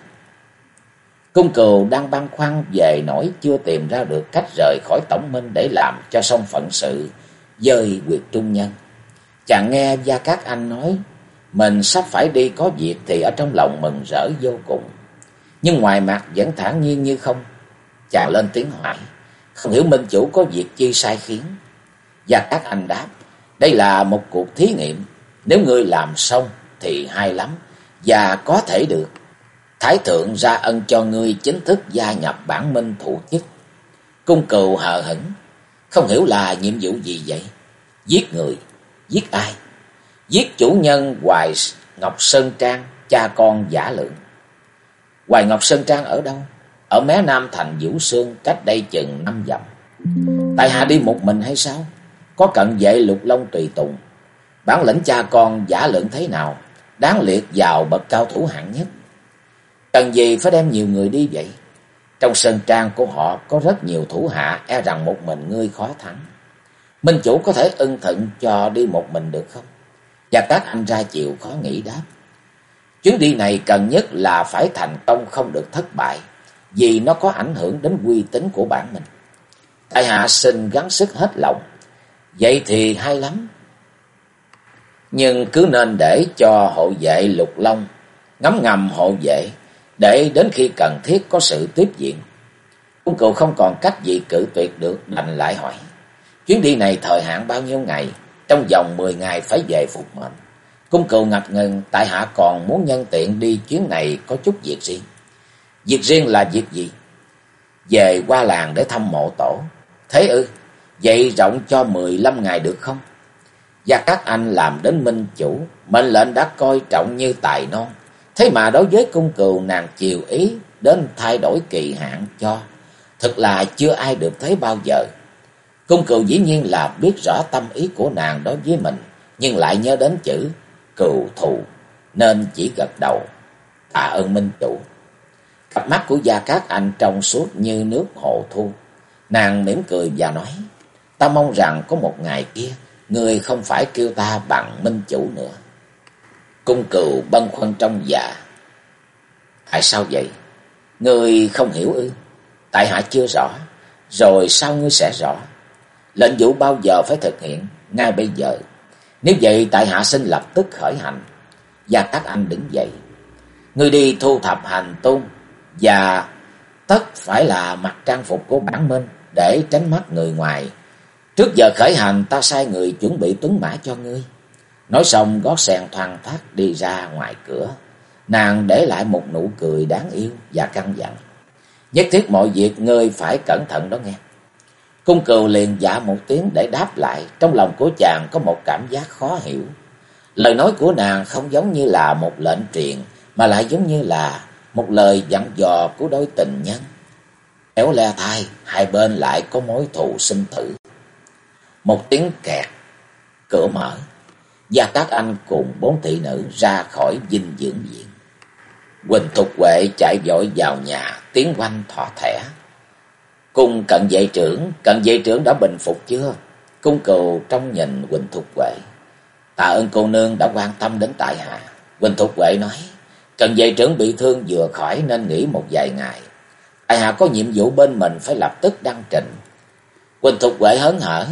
Cung Cừu đang băn khoăn về nỗi chưa tìm ra được cách rời khỏi tổng minh để làm cho xong phận sự với Nguyệt Trung Nhân. Chàng nghe Gia Cát Anh nói mình sắp phải đi có việc thì ở trong lòng mừng rỡ vô cùng, nhưng ngoài mặt vẫn thản nhiên như không. Chàng lên tiếng hỏi, không hiểu minh chủ có việc chi sai khiến? Gia Cát Anh đáp, đây là một cuộc thí nghiệm, nếu ngươi làm xong thì hay lắm và có thể được. Thái thượng ra ân cho ngươi chính thức gia nhập bản minh thụ chức. Cung Cừu hờ hững, không hiểu là nhiệm vụ gì vậy? Giết người. Giết ai? Giết chủ nhân Hoài Ngọc Sơn Trang, cha con Giả Lượng. Hoài Ngọc Sơn Trang ở đâu? Ở mé nam thành Vũ Sương, cách đây chừng 5 dặm. Tại hạ đi một mình hay sao? Có cận vệ Lục Long tùy tùng. Bản lĩnh cha con Giả Lượng thế nào? Đáng liệt vào bậc cao thủ hạng nhất. Cần gì phải đem nhiều người đi vậy? Trong sơn trang của họ có rất nhiều thủ hạ, e rằng một mình ngươi khó thắng. Minh chủ có thể ưng thuận cho đi một mình được không? Và các anh ra chịu khó nghĩ đáp, chuyến đi này cần nhất là phải thành công, không được thất bại, vì nó có ảnh hưởng đến uy tín của bản mình. Tại hạ xin gắng sức hết lòng. Vậy thì hay lắm, nhưng cứ nên để cho hộ vệ Lục Long ngấm ngầm hộ vệ, để đến khi cần thiết có sự tiếp viện. Cung Cừu không còn cách gì cự tuyệt được, đành lại hỏi, chuyến đi này thời hạn bao nhiêu ngày? Trong vòng 10 ngày phải về phục mệnh. Cung Cừu ngập ngừng, tại hạ còn muốn nhân tiện đi chuyến này có chút việc riêng. Việc riêng là việc gì? Về qua làng để thăm mộ tổ. Thế ư? Vậy rộng cho 15 ngày được không? Gia Cát Anh làm đến minh chủ, mệnh lệnh đã coi trọng như tài non. Thế mà đối với Cung Cừu nàng chiều ý đến thay đổi kỳ hạn cho. Thật là chưa ai được thấy bao giờ. Cung Cừu dĩ nhiên là biết rõ tâm ý của nàng đối với mình, nhưng lại nhớ đến chữ cừu thù, nên chỉ gật đầu. Tạ ơn minh chủ. Cặp mắt của Gia Cát Anh trong suốt như nước hồ thu. Nàng mỉm cười và nói, ta mong rằng có một ngày kia, ngươi không phải kêu ta bằng minh chủ nữa. Cung Cừu bâng khuâng trong dạ. Tại sao vậy? Ngươi không hiểu ư? Tại hạ chưa rõ. Rồi sao ngươi sẽ rõ? Lệnh vụ bao giờ phải thực hiện? Ngay bây giờ. Nếu vậy tại hạ xin lập tức khởi hành. Gia Cát Anh đứng dậy. Ngươi đi thu thập hành tung, và tất phải là mặc trang phục của bản minh để tránh mắt người ngoài. Trước giờ khởi hành ta sai người chuẩn bị tuấn mã cho ngươi. Nói xong gót sen thoăn thoắt đi ra ngoài cửa. Nàng để lại một nụ cười đáng yêu và căn dặn, nhất thiết mọi việc ngươi phải cẩn thận đó nghe. Cung Cừu liền dạ một tiếng để đáp lại. Trong lòng của chàng có một cảm giác khó hiểu. Lời nói của nàng không giống như là một lệnh truyền, mà lại giống như là một lời dặn dò của đôi tình nhân. Éo le thai, hai bên lại có mối thù sinh tử. Một tiếng kẹt, cửa mở. Gia Cát Anh cùng 4 thị nữ ra khỏi dinh dưỡng viện. Huỳnh Thục Huệ chạy vội vào nhà, tiến quanh thọ thẻ. Cung Cận Vệ trưởng đã bình phục chưa? Cung Cừu trông nhìn Huỳnh Thục Huệ. Tạ ơn cô nương đã quan tâm đến tại hạ. Huỳnh Thục Huệ nói, Cận Vệ trưởng bị thương vừa khỏi nên nghỉ một vài ngày. Tại hạ có nhiệm vụ bên mình phải lập tức đăng trình. Huỳnh Thục Huệ hớn hở.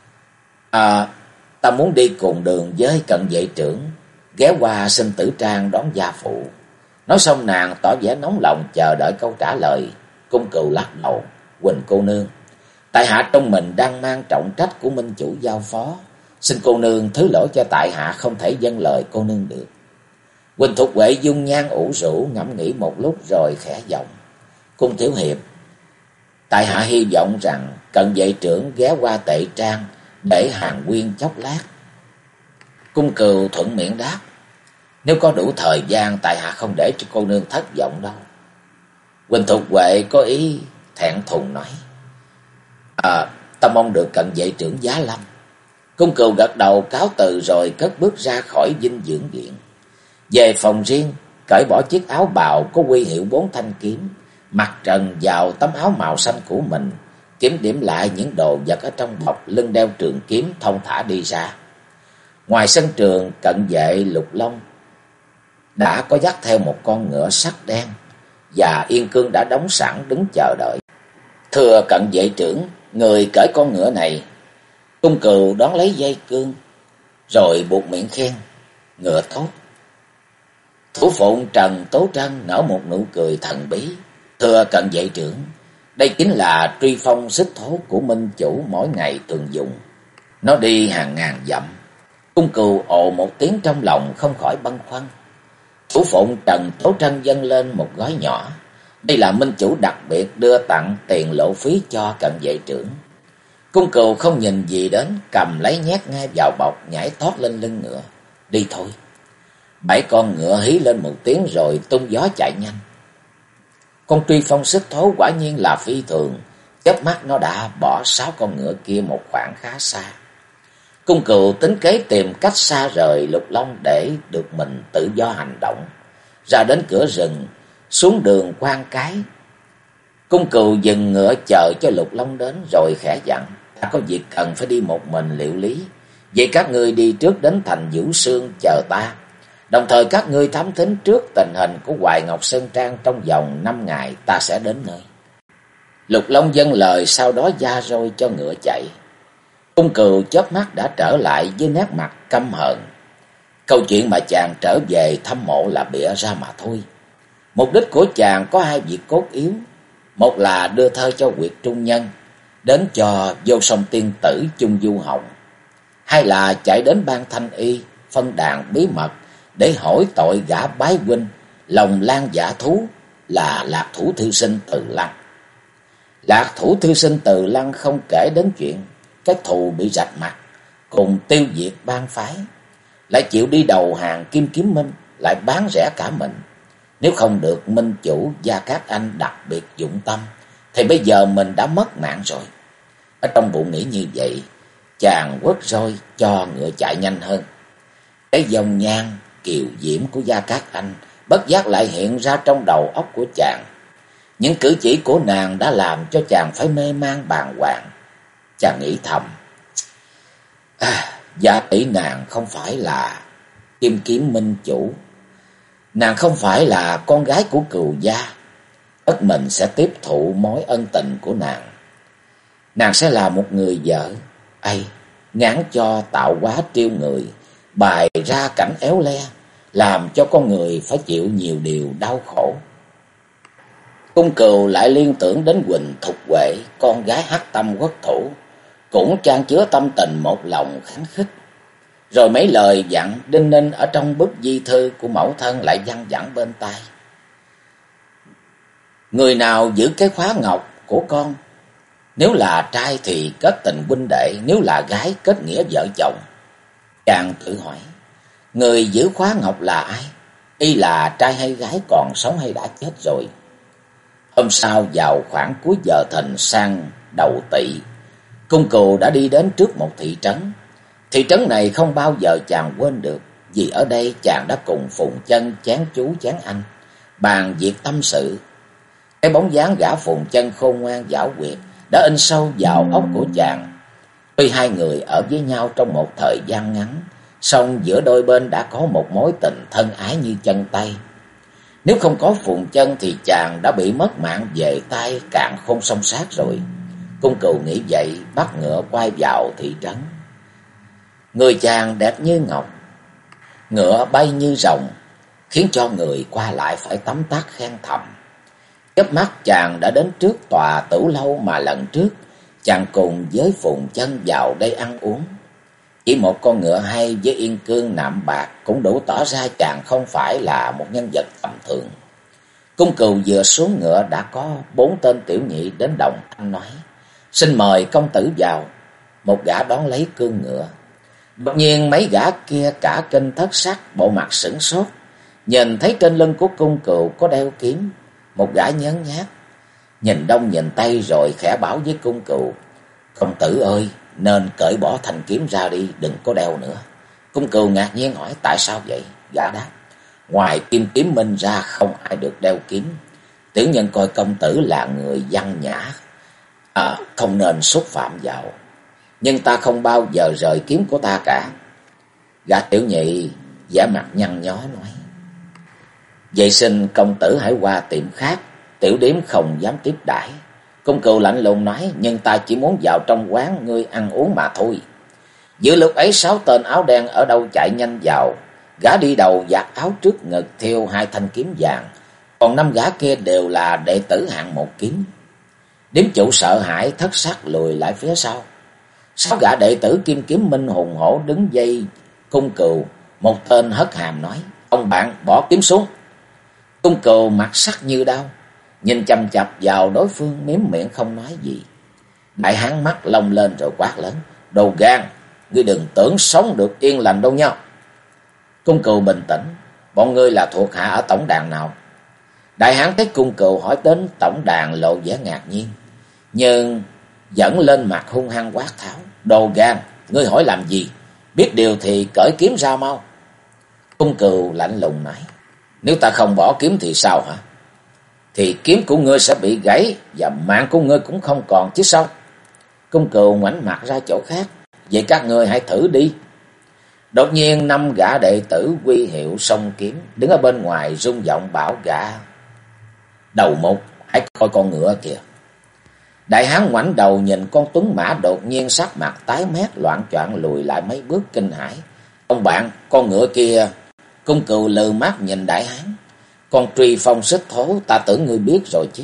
Ta muốn đi cùng đường với Cận Vệ trưởng, ghé qua Sinh Tử Trang đón gia phụ. Nói xong nàng tỏ vẻ nóng lòng chờ đợi câu trả lời. Cung Cừu lắc đầu. Huỳnh cô nương, tại hạ trong mình đang mang trọng trách của minh chủ giao phó. Xin cô nương thứ lỗi cho tại hạ không thể dâng lời cô nương được. Huỳnh Thục Huệ dung nhan ủ rũ ngẫm nghĩ một lúc rồi khẽ giọng. Cung thiếu hiệp, tại hạ hy vọng rằng Cận Vệ trưởng ghé qua Tệ Trang để hàn huyên chốc lát. Cung Cừu thuận miệng đáp. Nếu có đủ thời gian tại hạ không để cho cô nương thất vọng đâu. Huỳnh Thục Huệ có ý thẹn thùng nói. Ta mong được Cận Vệ trưởng giá lâm. Cung Cừu gật đầu cáo từ rồi cất bước ra khỏi dinh dưỡng viện. Về phòng riêng, cởi bỏ chiếc áo bào có huy hiệu 4 thanh kiếm, mặc trần vào tấm áo màu xanh của mình, kiểm điểm lại những đồ vật ở trong bọc, lưng đeo trường kiếm, thong thả đi ra. Ngoài sân trường, cận vệ Lục Long đã có dắt theo một con ngựa sắt đen, và Yên Cương đã đóng sẵn đứng chờ đợi. Thưa Cận Vệ trưởng, người cởi con ngựa này. Cung Cừu đón lấy dây cương, rồi buộc miệng khen. Ngựa tốt. Thủ phụng Trần Tố Trân nở một nụ cười thần bí. Thưa Cận Vệ trưởng, đây chính là truy phong xích thố của minh chủ mỗi ngày thường dùng. Nó đi hàng ngàn dặm. Cung Cừu ồ một tiếng trong lòng không khỏi băn khoăn. Thủ phụng Trần Tố Trân dâng lên một gói nhỏ. Đây là minh chủ đặc biệt đưa tặng tiền lộ phí cho Cận Vệ trưởng. Cung Cừu không nhìn gì đến, cầm lấy nhét ngay vào bọc, nhảy tót lên lưng ngựa. Đi thôi. 7 con ngựa hí lên một tiếng rồi tung gió chạy nhanh. Con truy phong xích thố quả nhiên là phi thường, chớp mắt nó đã bỏ 6 con ngựa kia một khoảng khá xa. Cung Cừu tính kế tìm cách xa rời Lục Long để được mình tự do hành động. Ra đến cửa rừng, xuống đường quan cái. Cung Cừu dừng ngựa chờ cho Lục Long đến rồi khẽ dặn. Ta có việc cần phải đi một mình liệu lý. Vậy các ngươi đi trước đến thành Vũ Sương chờ ta. Đồng thời các ngươi thám thính trước tình hình của Hoài Ngọc Sơn Trang trong vòng 5 ngày ta sẽ đến nơi. Lục Long dâng lời, sau đó gia roi cho ngựa chạy. Cung Cừu chớp mắt đã trở lại với nét mặt căm hờn. Câu chuyện mà chàng trở về thăm mộ là bịa ra mà thôi. Mục đích của chàng có 2 việc cốt yếu. Một là đưa thơ cho Nguyệt Trung Nhân, đến cho Vô Song tiên tử Chung Du Hồng. Hai là chạy đến Ban Thanh Y, phân đàn bí mật để hỏi tội gã bái huynh lòng lan giả thú là Lạc Thủ thư sinh Từ Lăng. Lạc Thủ thư sinh Từ Lăng không kể đến chuyện cái thù bị rạch mặt, cùng tiêu diệt bang phái, lại chịu đi đầu hàng Kim Kiếm Minh, lại bán rẻ cả mình. Nếu không được minh chủ Gia Cát Anh đặc biệt dụng tâm, thì bây giờ mình đã mất mạng rồi. Ở trong bụng nghĩ như vậy, chàng quất roi cho ngựa chạy nhanh hơn. Cái dòng nhan kiều diễm của Gia Cát Anh bất giác lại hiện ra trong đầu óc của chàng. Những cử chỉ của nàng đã làm cho chàng phải mê man bàng hoàng. Chàng nghĩ thầm, Gia tỷ nàng không phải là Kim Kiếm Minh chủ, nàng không phải là con gái của Cừu gia. Tất mình sẽ tiếp thụ mối ân tình của nàng. Nàng sẽ là một người vợ, ngán cho tạo hóa trêu người, bày ra cảnh éo le, làm cho con người phải chịu nhiều điều đau khổ. Cung Cừu lại liên tưởng đến Huỳnh Thục Huệ, con gái hắc tâm quốc thủ, cũng chan chứa tâm tình một lòng kháng khích. Rồi mấy lời dặn đinh ninh ở trong bức di thư của mẫu thân lại văng vẳng bên tai. Người nào giữ cái khóa ngọc của con, nếu là trai thì kết tình huynh đệ, nếu là gái kết nghĩa vợ chồng. Chàng tự hỏi, người giữ khóa ngọc là ai? Y là trai hay gái, còn sống hay đã chết rồi? Hôm sau vào khoảng cuối giờ thìn sang đầu tỵ, Cung Cừu đã đi đến trước một thị trấn. Thị trấn này không bao giờ chàng quên được, vì ở đây chàng đã cùng Phùng Chân chán chú chán anh, bàn việc tâm sự. Cái bóng dáng gã Phùng Chân khôn ngoan giảo quyệt đã in sâu vào óc của chàng. Tuy hai người ở với nhau trong một thời gian ngắn, song giữa đôi bên đã có một mối tình thân ái như chân tay. Nếu không có Phùng Chân thì chàng đã bị mất mạng về tay cạn khôn song sát rồi. Cung Cừu nghĩ vậy, bắt ngựa quay vào thị trấn. Người chàng đẹp như ngọc, ngựa bay như rồng, khiến cho người qua lại phải tấm tắc khen thầm. Chớp mắt chàng đã đến trước tòa tử lâu mà lần trước chàng cùng với Phùng Chân vào đây ăn uống. Chỉ một con ngựa hay với yên cương nạm bạc cũng đủ tỏ ra chàng không phải là một nhân vật tầm thường. Cung Cừu vừa xuống ngựa đã có 4 tên tiểu nhị đến đồng thanh nói: "Xin mời công tử vào." Một gã đón lấy cương ngựa. Đột nhiên mấy gã kia cả kinh thất sắc, bộ mặt sửng sốt, nhìn thấy trên lưng của Cung Cừu có đeo kiếm. Một gã nhớn nhác nhìn đông nhìn tây rồi khẽ bảo với Cung Cừu: "Công tử ơi, nên cởi bỏ thanh kiếm ra đi, đừng có đeo nữa." Cung Cừu ngạc nhiên hỏi: "Tại sao vậy?" Gã đáp: "Ngoài Kim Kiếm Minh ra không ai được đeo kiếm. Tiểu nhân coi công tử là người văn nhã, không nên xúc phạm vào. Nhưng ta không bao giờ rời kiếm của ta cả." Gã tiểu nhị vẻ mặt nhăn nhó nói: "Vậy xin công tử hãy qua tiệm khác, tiểu điếm không dám tiếp đãi." Cung Cừu lạnh lùng nói: "Nhưng ta chỉ muốn vào trong quán ngươi ăn uống mà thôi." Giữa lúc ấy 6 tên áo đen ở đâu chạy nhanh vào. Gã đi đầu giặt áo trước ngực thêu 2 thanh kiếm vàng, còn 5 gã kia đều là đệ tử hạng 1 kiếm. Điếm chủ sợ hãi thất sắc lùi lại phía sau. 6 gã đệ tử Kim Kiếm Minh hùng hổ đứng dây Cung Cừu. Một tên hất hàm nói: "Ông bạn, bỏ kiếm xuống." Cung Cừu mặt sắc như đau, nhìn chằm chằm vào đối phương, miếm miệng không nói gì. Đại hán mắt lông lên rồi quát lớn: "Đồ gan, ngươi đừng tưởng sống được yên lành đâu nha." Cung Cừu bình tĩnh: "Bọn ngươi là thuộc hạ ở tổng đàn nào?" Đại hán thấy Cung Cừu hỏi đến tổng đàn lộ vẻ ngạc nhiên, nhưng vẫn lên mặt hung hăng quát tháo: "Đồ gan, ngươi hỏi làm gì? Biết điều thì cởi kiếm ra mau." Cung Cừu lạnh lùng nói: "Nếu ta không bỏ kiếm thì sao hả? Thì kiếm của ngươi sẽ bị gãy và mạng của ngươi cũng không còn chứ sao?" Cung Cừu ngoảnh mặt ra chỗ khác: "Vậy các ngươi hãy thử đi." Đột nhiên 5 gã đệ tử quy hiệu song kiếm đứng ở bên ngoài rung giọng bảo gã đầu mục: "Hãy coi con ngựa kìa." Đại hán ngoảnh đầu nhìn con tuấn mã, đột nhiên sắc mặt tái mét, loạng choạng lùi lại mấy bước kinh hãi: "Ông bạn, con ngựa kia." Cung Cừu lừ mắt nhìn đại hán: "Con truy phong xích thố, ta tưởng ngươi biết rồi chứ."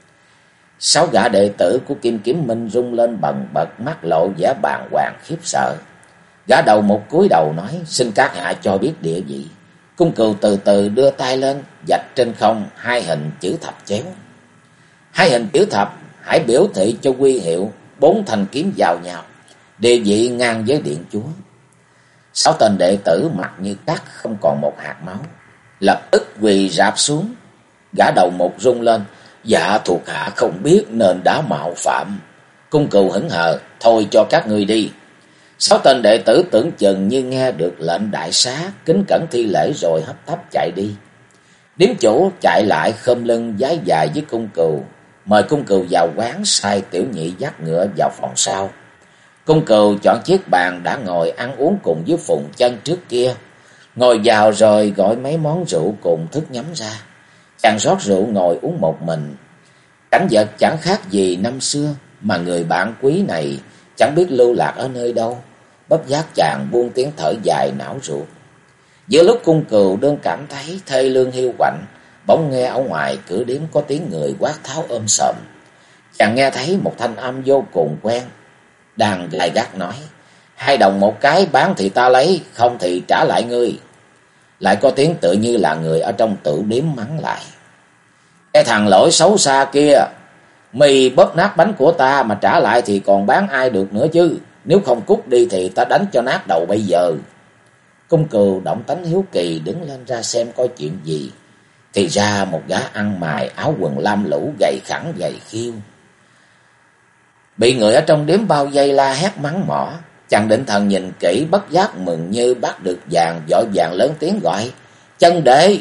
6 gã đệ tử của Kim Kiếm Minh rung lên bần bật, mắt lộ vẻ bàng hoàng khiếp sợ. Gã đầu một cúi đầu nói: "Xin các hạ cho biết địa vị." Cung Cừu từ từ đưa tay lên, vạch trên không 2 hình chữ thập chéo. 2 hình chữ thập hãy biểu thị cho quy hiệu 4 thanh kiếm vào nhau, địa vị ngang với điện chúa. 6 tên đệ tử mặt như cắt, không còn một hạt máu, lập tức quỳ rạp xuống. Gã đầu một rung lên: "Dạ thuộc hạ không biết nên đã mạo phạm." Cung Cừu hững hờ: "Thôi cho các ngươi đi." 6 tên đệ tử tưởng chừng như nghe được lệnh đại xá, kính cẩn thi lễ rồi hấp tấp chạy đi. Điếm chủ chạy lại khom lưng vái dài với Cung Cừu, mời Cung Cừu vào quán, sai tiểu nhị dắt ngựa vào phòng sau. Cung Cừu chọn chiếc bàn đã ngồi ăn uống cùng với Phùng Chân trước kia, ngồi vào rồi gọi mấy món rượu cùng thức nhắm ra. Chàng rót rượu ngồi uống một mình. Cảnh vật chẳng khác gì năm xưa, mà người bạn quý này chẳng biết lưu lạc ở nơi đâu. Bất giác chàng buông tiếng thở dài não ruột. Giữa lúc Cung Cừu đương cảm thấy thê lương hiu quạnh, bỗng nghe ở ngoài cửa điếm có tiếng người quát tháo ôm sòm. Chàng nghe thấy một thanh âm vô cùng quen, đang gay gắt nói: "2 đồng một cái, bán thì ta lấy, không thì trả lại ngươi." Lại có tiếng tự như là người ở trong tử điếm mắng lại: "Cái thằng lỗi xấu xa kia, mày bóp nát bánh của ta mà trả lại thì còn bán ai được nữa chứ, nếu không cút đi thì ta đánh cho nát đầu bây giờ." Cung Cừu động tánh hiếu kỳ đứng lên ra xem coi chuyện gì, thì ra một gã ăn mày áo quần lam lũ, gầy khẳng gầy khiêu, bị người ở trong điếm bao vây la hét mắng mỏ. Chàng định thần nhìn kỹ, bất giác mừng như bắt được vàng, vội vàng lớn tiếng gọi: "Chân đệ!"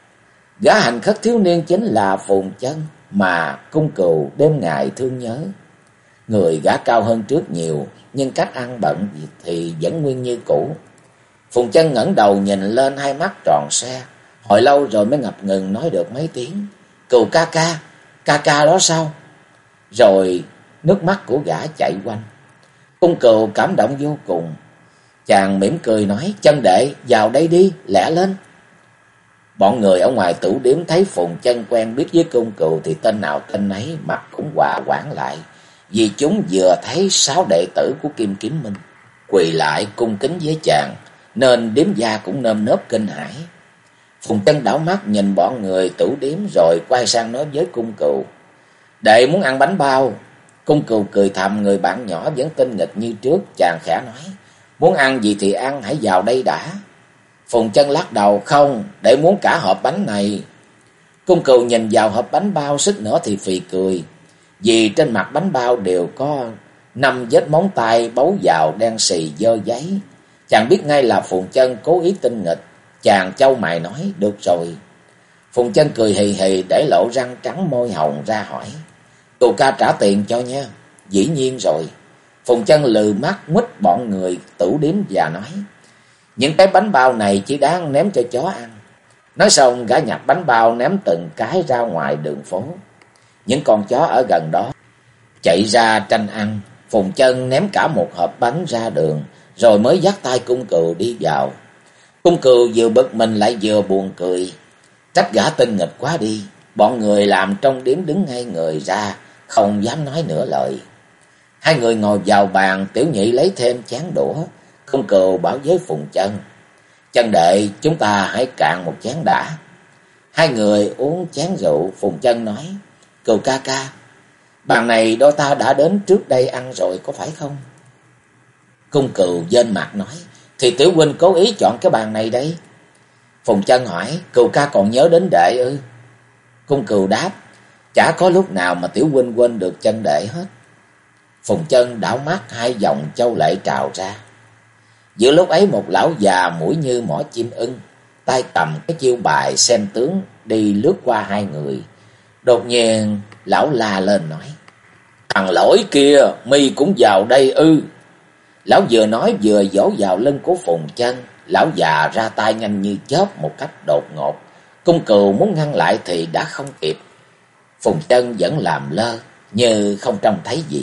Gã hành khất thiếu niên chính là Phùng Chân mà Cung Cừu đêm ngày thương nhớ. Người gã cao hơn trước nhiều, nhưng cách ăn bận thì vẫn nguyên như cũ. Phùng Chân ngẩng đầu nhìn lên, hai mắt tròn xoe, hồi lâu rồi mới ngập ngừng nói được mấy tiếng: "Cừu ca ca đó sao?" Rồi nước mắt của gã chảy quanh. Cung Cừu cảm động vô cùng, chàng mỉm cười nói: "Chân đệ, vào đây đi, lẹ lên." Bọn người ở ngoài tửu điếm thấy Phùng Chân quen biết với Cung Cừu thì tên nào tên nấy mặt cũng hòa hoãn lại, vì chúng vừa thấy 6 đệ tử của Kim Kiếm Minh quỳ lại cung kính với chàng, nên điếm gia cũng nơm nớp kinh hãi. Phùng Chân đảo mắt nhìn bọn người tửu điếm rồi quay sang nói với Cung Cừu: "Đệ muốn ăn bánh bao." Cung Cừu cười thầm, người bạn nhỏ vẫn tinh nghịch như trước, chàng khẽ nói: "Muốn ăn gì thì ăn, hãy vào đây đã." Phùng Chân lắc đầu: "Không, đệ muốn cả hộp bánh này." Cung Cừu nhìn vào hộp bánh bao suýt nữa thì phì cười, vì trên mặt bánh bao đều có 5 vết móng tay bấu vào đen xì dơ giấy. Chàng biết ngay là Phùng Chân cố ý tinh nghịch, chàng chau mày nói: "Được rồi." Phùng Chân cười hì hì để lộ răng trắng môi hồng ra hỏi: "Cừu ca trả tiền cho nha." "Dĩ nhiên rồi." Phùng Chân lừ mắt nguýt bọn người tửu điếm và nói: "Những cái bánh bao này chỉ đáng ném cho chó ăn." Nói xong gã nhặt bánh bao ném từng cái ra ngoài đường phố. Những con chó ở gần đó chạy ra tranh ăn. Phùng Chân ném cả một hộp bánh ra đường, rồi mới dắt tay Cung Cừu đi vào. Cung Cừu vừa bực mình lại vừa buồn cười, trách gã tinh nghịch quá đi. Bọn người làm trong điếm đứng ngay người ra, không dám nói nửa lời. Hai người ngồi vào bàn, Tiểu Nhị lấy thêm chén đũa. Cung Cừu bảo với Phùng Chân: "Chân đệ, chúng ta hãy cạn một chén đã." Hai người uống chén rượu. Phùng Chân nói: "Cừu ca, bàn này đôi ta đã đến trước đây ăn rồi, có phải không?" Cung Cừu vênh mặt nói: "Thì tiểu huynh cố ý chọn cái bàn này đấy." Phùng Chân hỏi: "Cừu ca còn nhớ đến đệ ư?" Cung Cừu đáp: "Chả có lúc nào mà tiểu huynh quên được chân đệ hết." Phùng Chân đảo mắt, hai dòng châu lệ trào ra. Giữa lúc ấy một lão già mũi như mỏ chim ưng, tay cầm cái chiêu bài xem tướng đi lướt qua hai người. Đột nhiên lão la lên nói: "Thằng lỗi kia, mi cũng vào đây ư?" Lão vừa nói vừa vỗ vào lưng của Phùng Chân. Lão già ra tay nhanh như chớp một cách đột ngột. Cung Cừu muốn ngăn lại thì đã không kịp. Phùng Chân vẫn làm lơ như không trông thấy gì.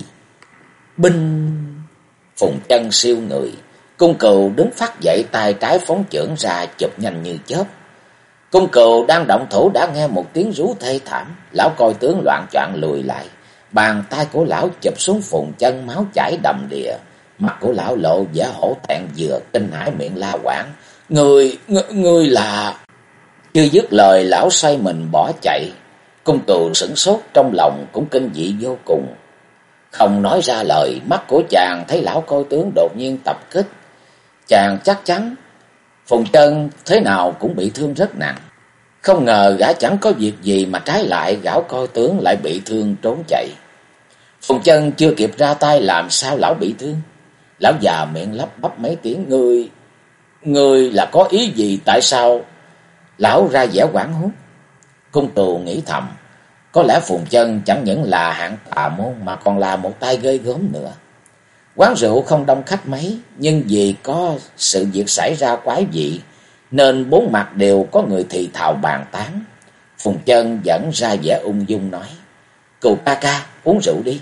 Binh! Phùng Chân siêu người. Cung Cừu đứng phát dậy, tay trái phóng chưởng ra chụp nhanh như chớp. Cung Cừu đang động thủ đã nghe một tiếng rú thê thảm. Lão coi tướng loạng choạng lùi lại. Bàn tay của lão chụp xuống Phùng Chân, máu chảy đầm đìa. Mặt của lão lộ vẻ hổ thẹn, vừa kinh hãi miệng la quảng: Ngươi là..." Chưa dứt lời lão xoay mình bỏ chạy. Cung Cừu sửng sốt, trong lòng cũng kinh dị vô cùng, không nói ra lời. Mắt của chàng thấy lão coi tướng đột nhiên tập kích, chàng chắc chắn Phùng Chân thế nào cũng bị thương rất nặng. Không ngờ gã chẳng có việc gì mà trái lại gã coi tướng lại bị thương trốn chạy. Phùng Chân chưa kịp ra tay làm sao lão bị thương. Lão già miệng lắp bắp mấy tiếng: Ngươi là có ý gì, tại sao? Lão ra vẻ hoảng hốt. Cung Cừu nghĩ thầm, có lẽ Phùng Chân chẳng những là hạng tà môn mà còn là một tay ghê gớm nữa. Quán rượu không đông khách mấy, nhưng vì có sự việc xảy ra quái dị nên bốn mặt đều có người thì thào bàn tán. Phùng Chân vẫn ra vẻ ung dung nói: "Cừu ca, uống rượu đi."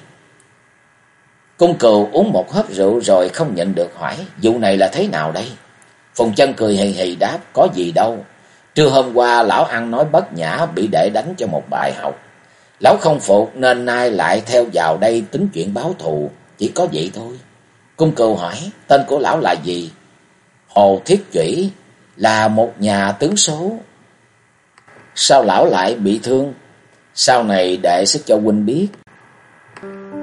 Cung Cừu uống một hớp rượu rồi không nhịn được hỏi: "Vụ này là thế nào đây?" Phùng Chân cười hì hì đáp: "Có gì đâu. Trưa hôm qua lão ăn nói bất nhã, bị đệ đánh cho một bài học. Lão không phục nên nay lại theo vào đây tính chuyện báo thù, chỉ có vậy thôi." Cung Cừu hỏi: "Tên của lão là gì?" "Hồ Thiết Chủy, là một nhà tướng số." "Sao lão lại bị thương?" "Sau này đệ sẽ cho huynh biết."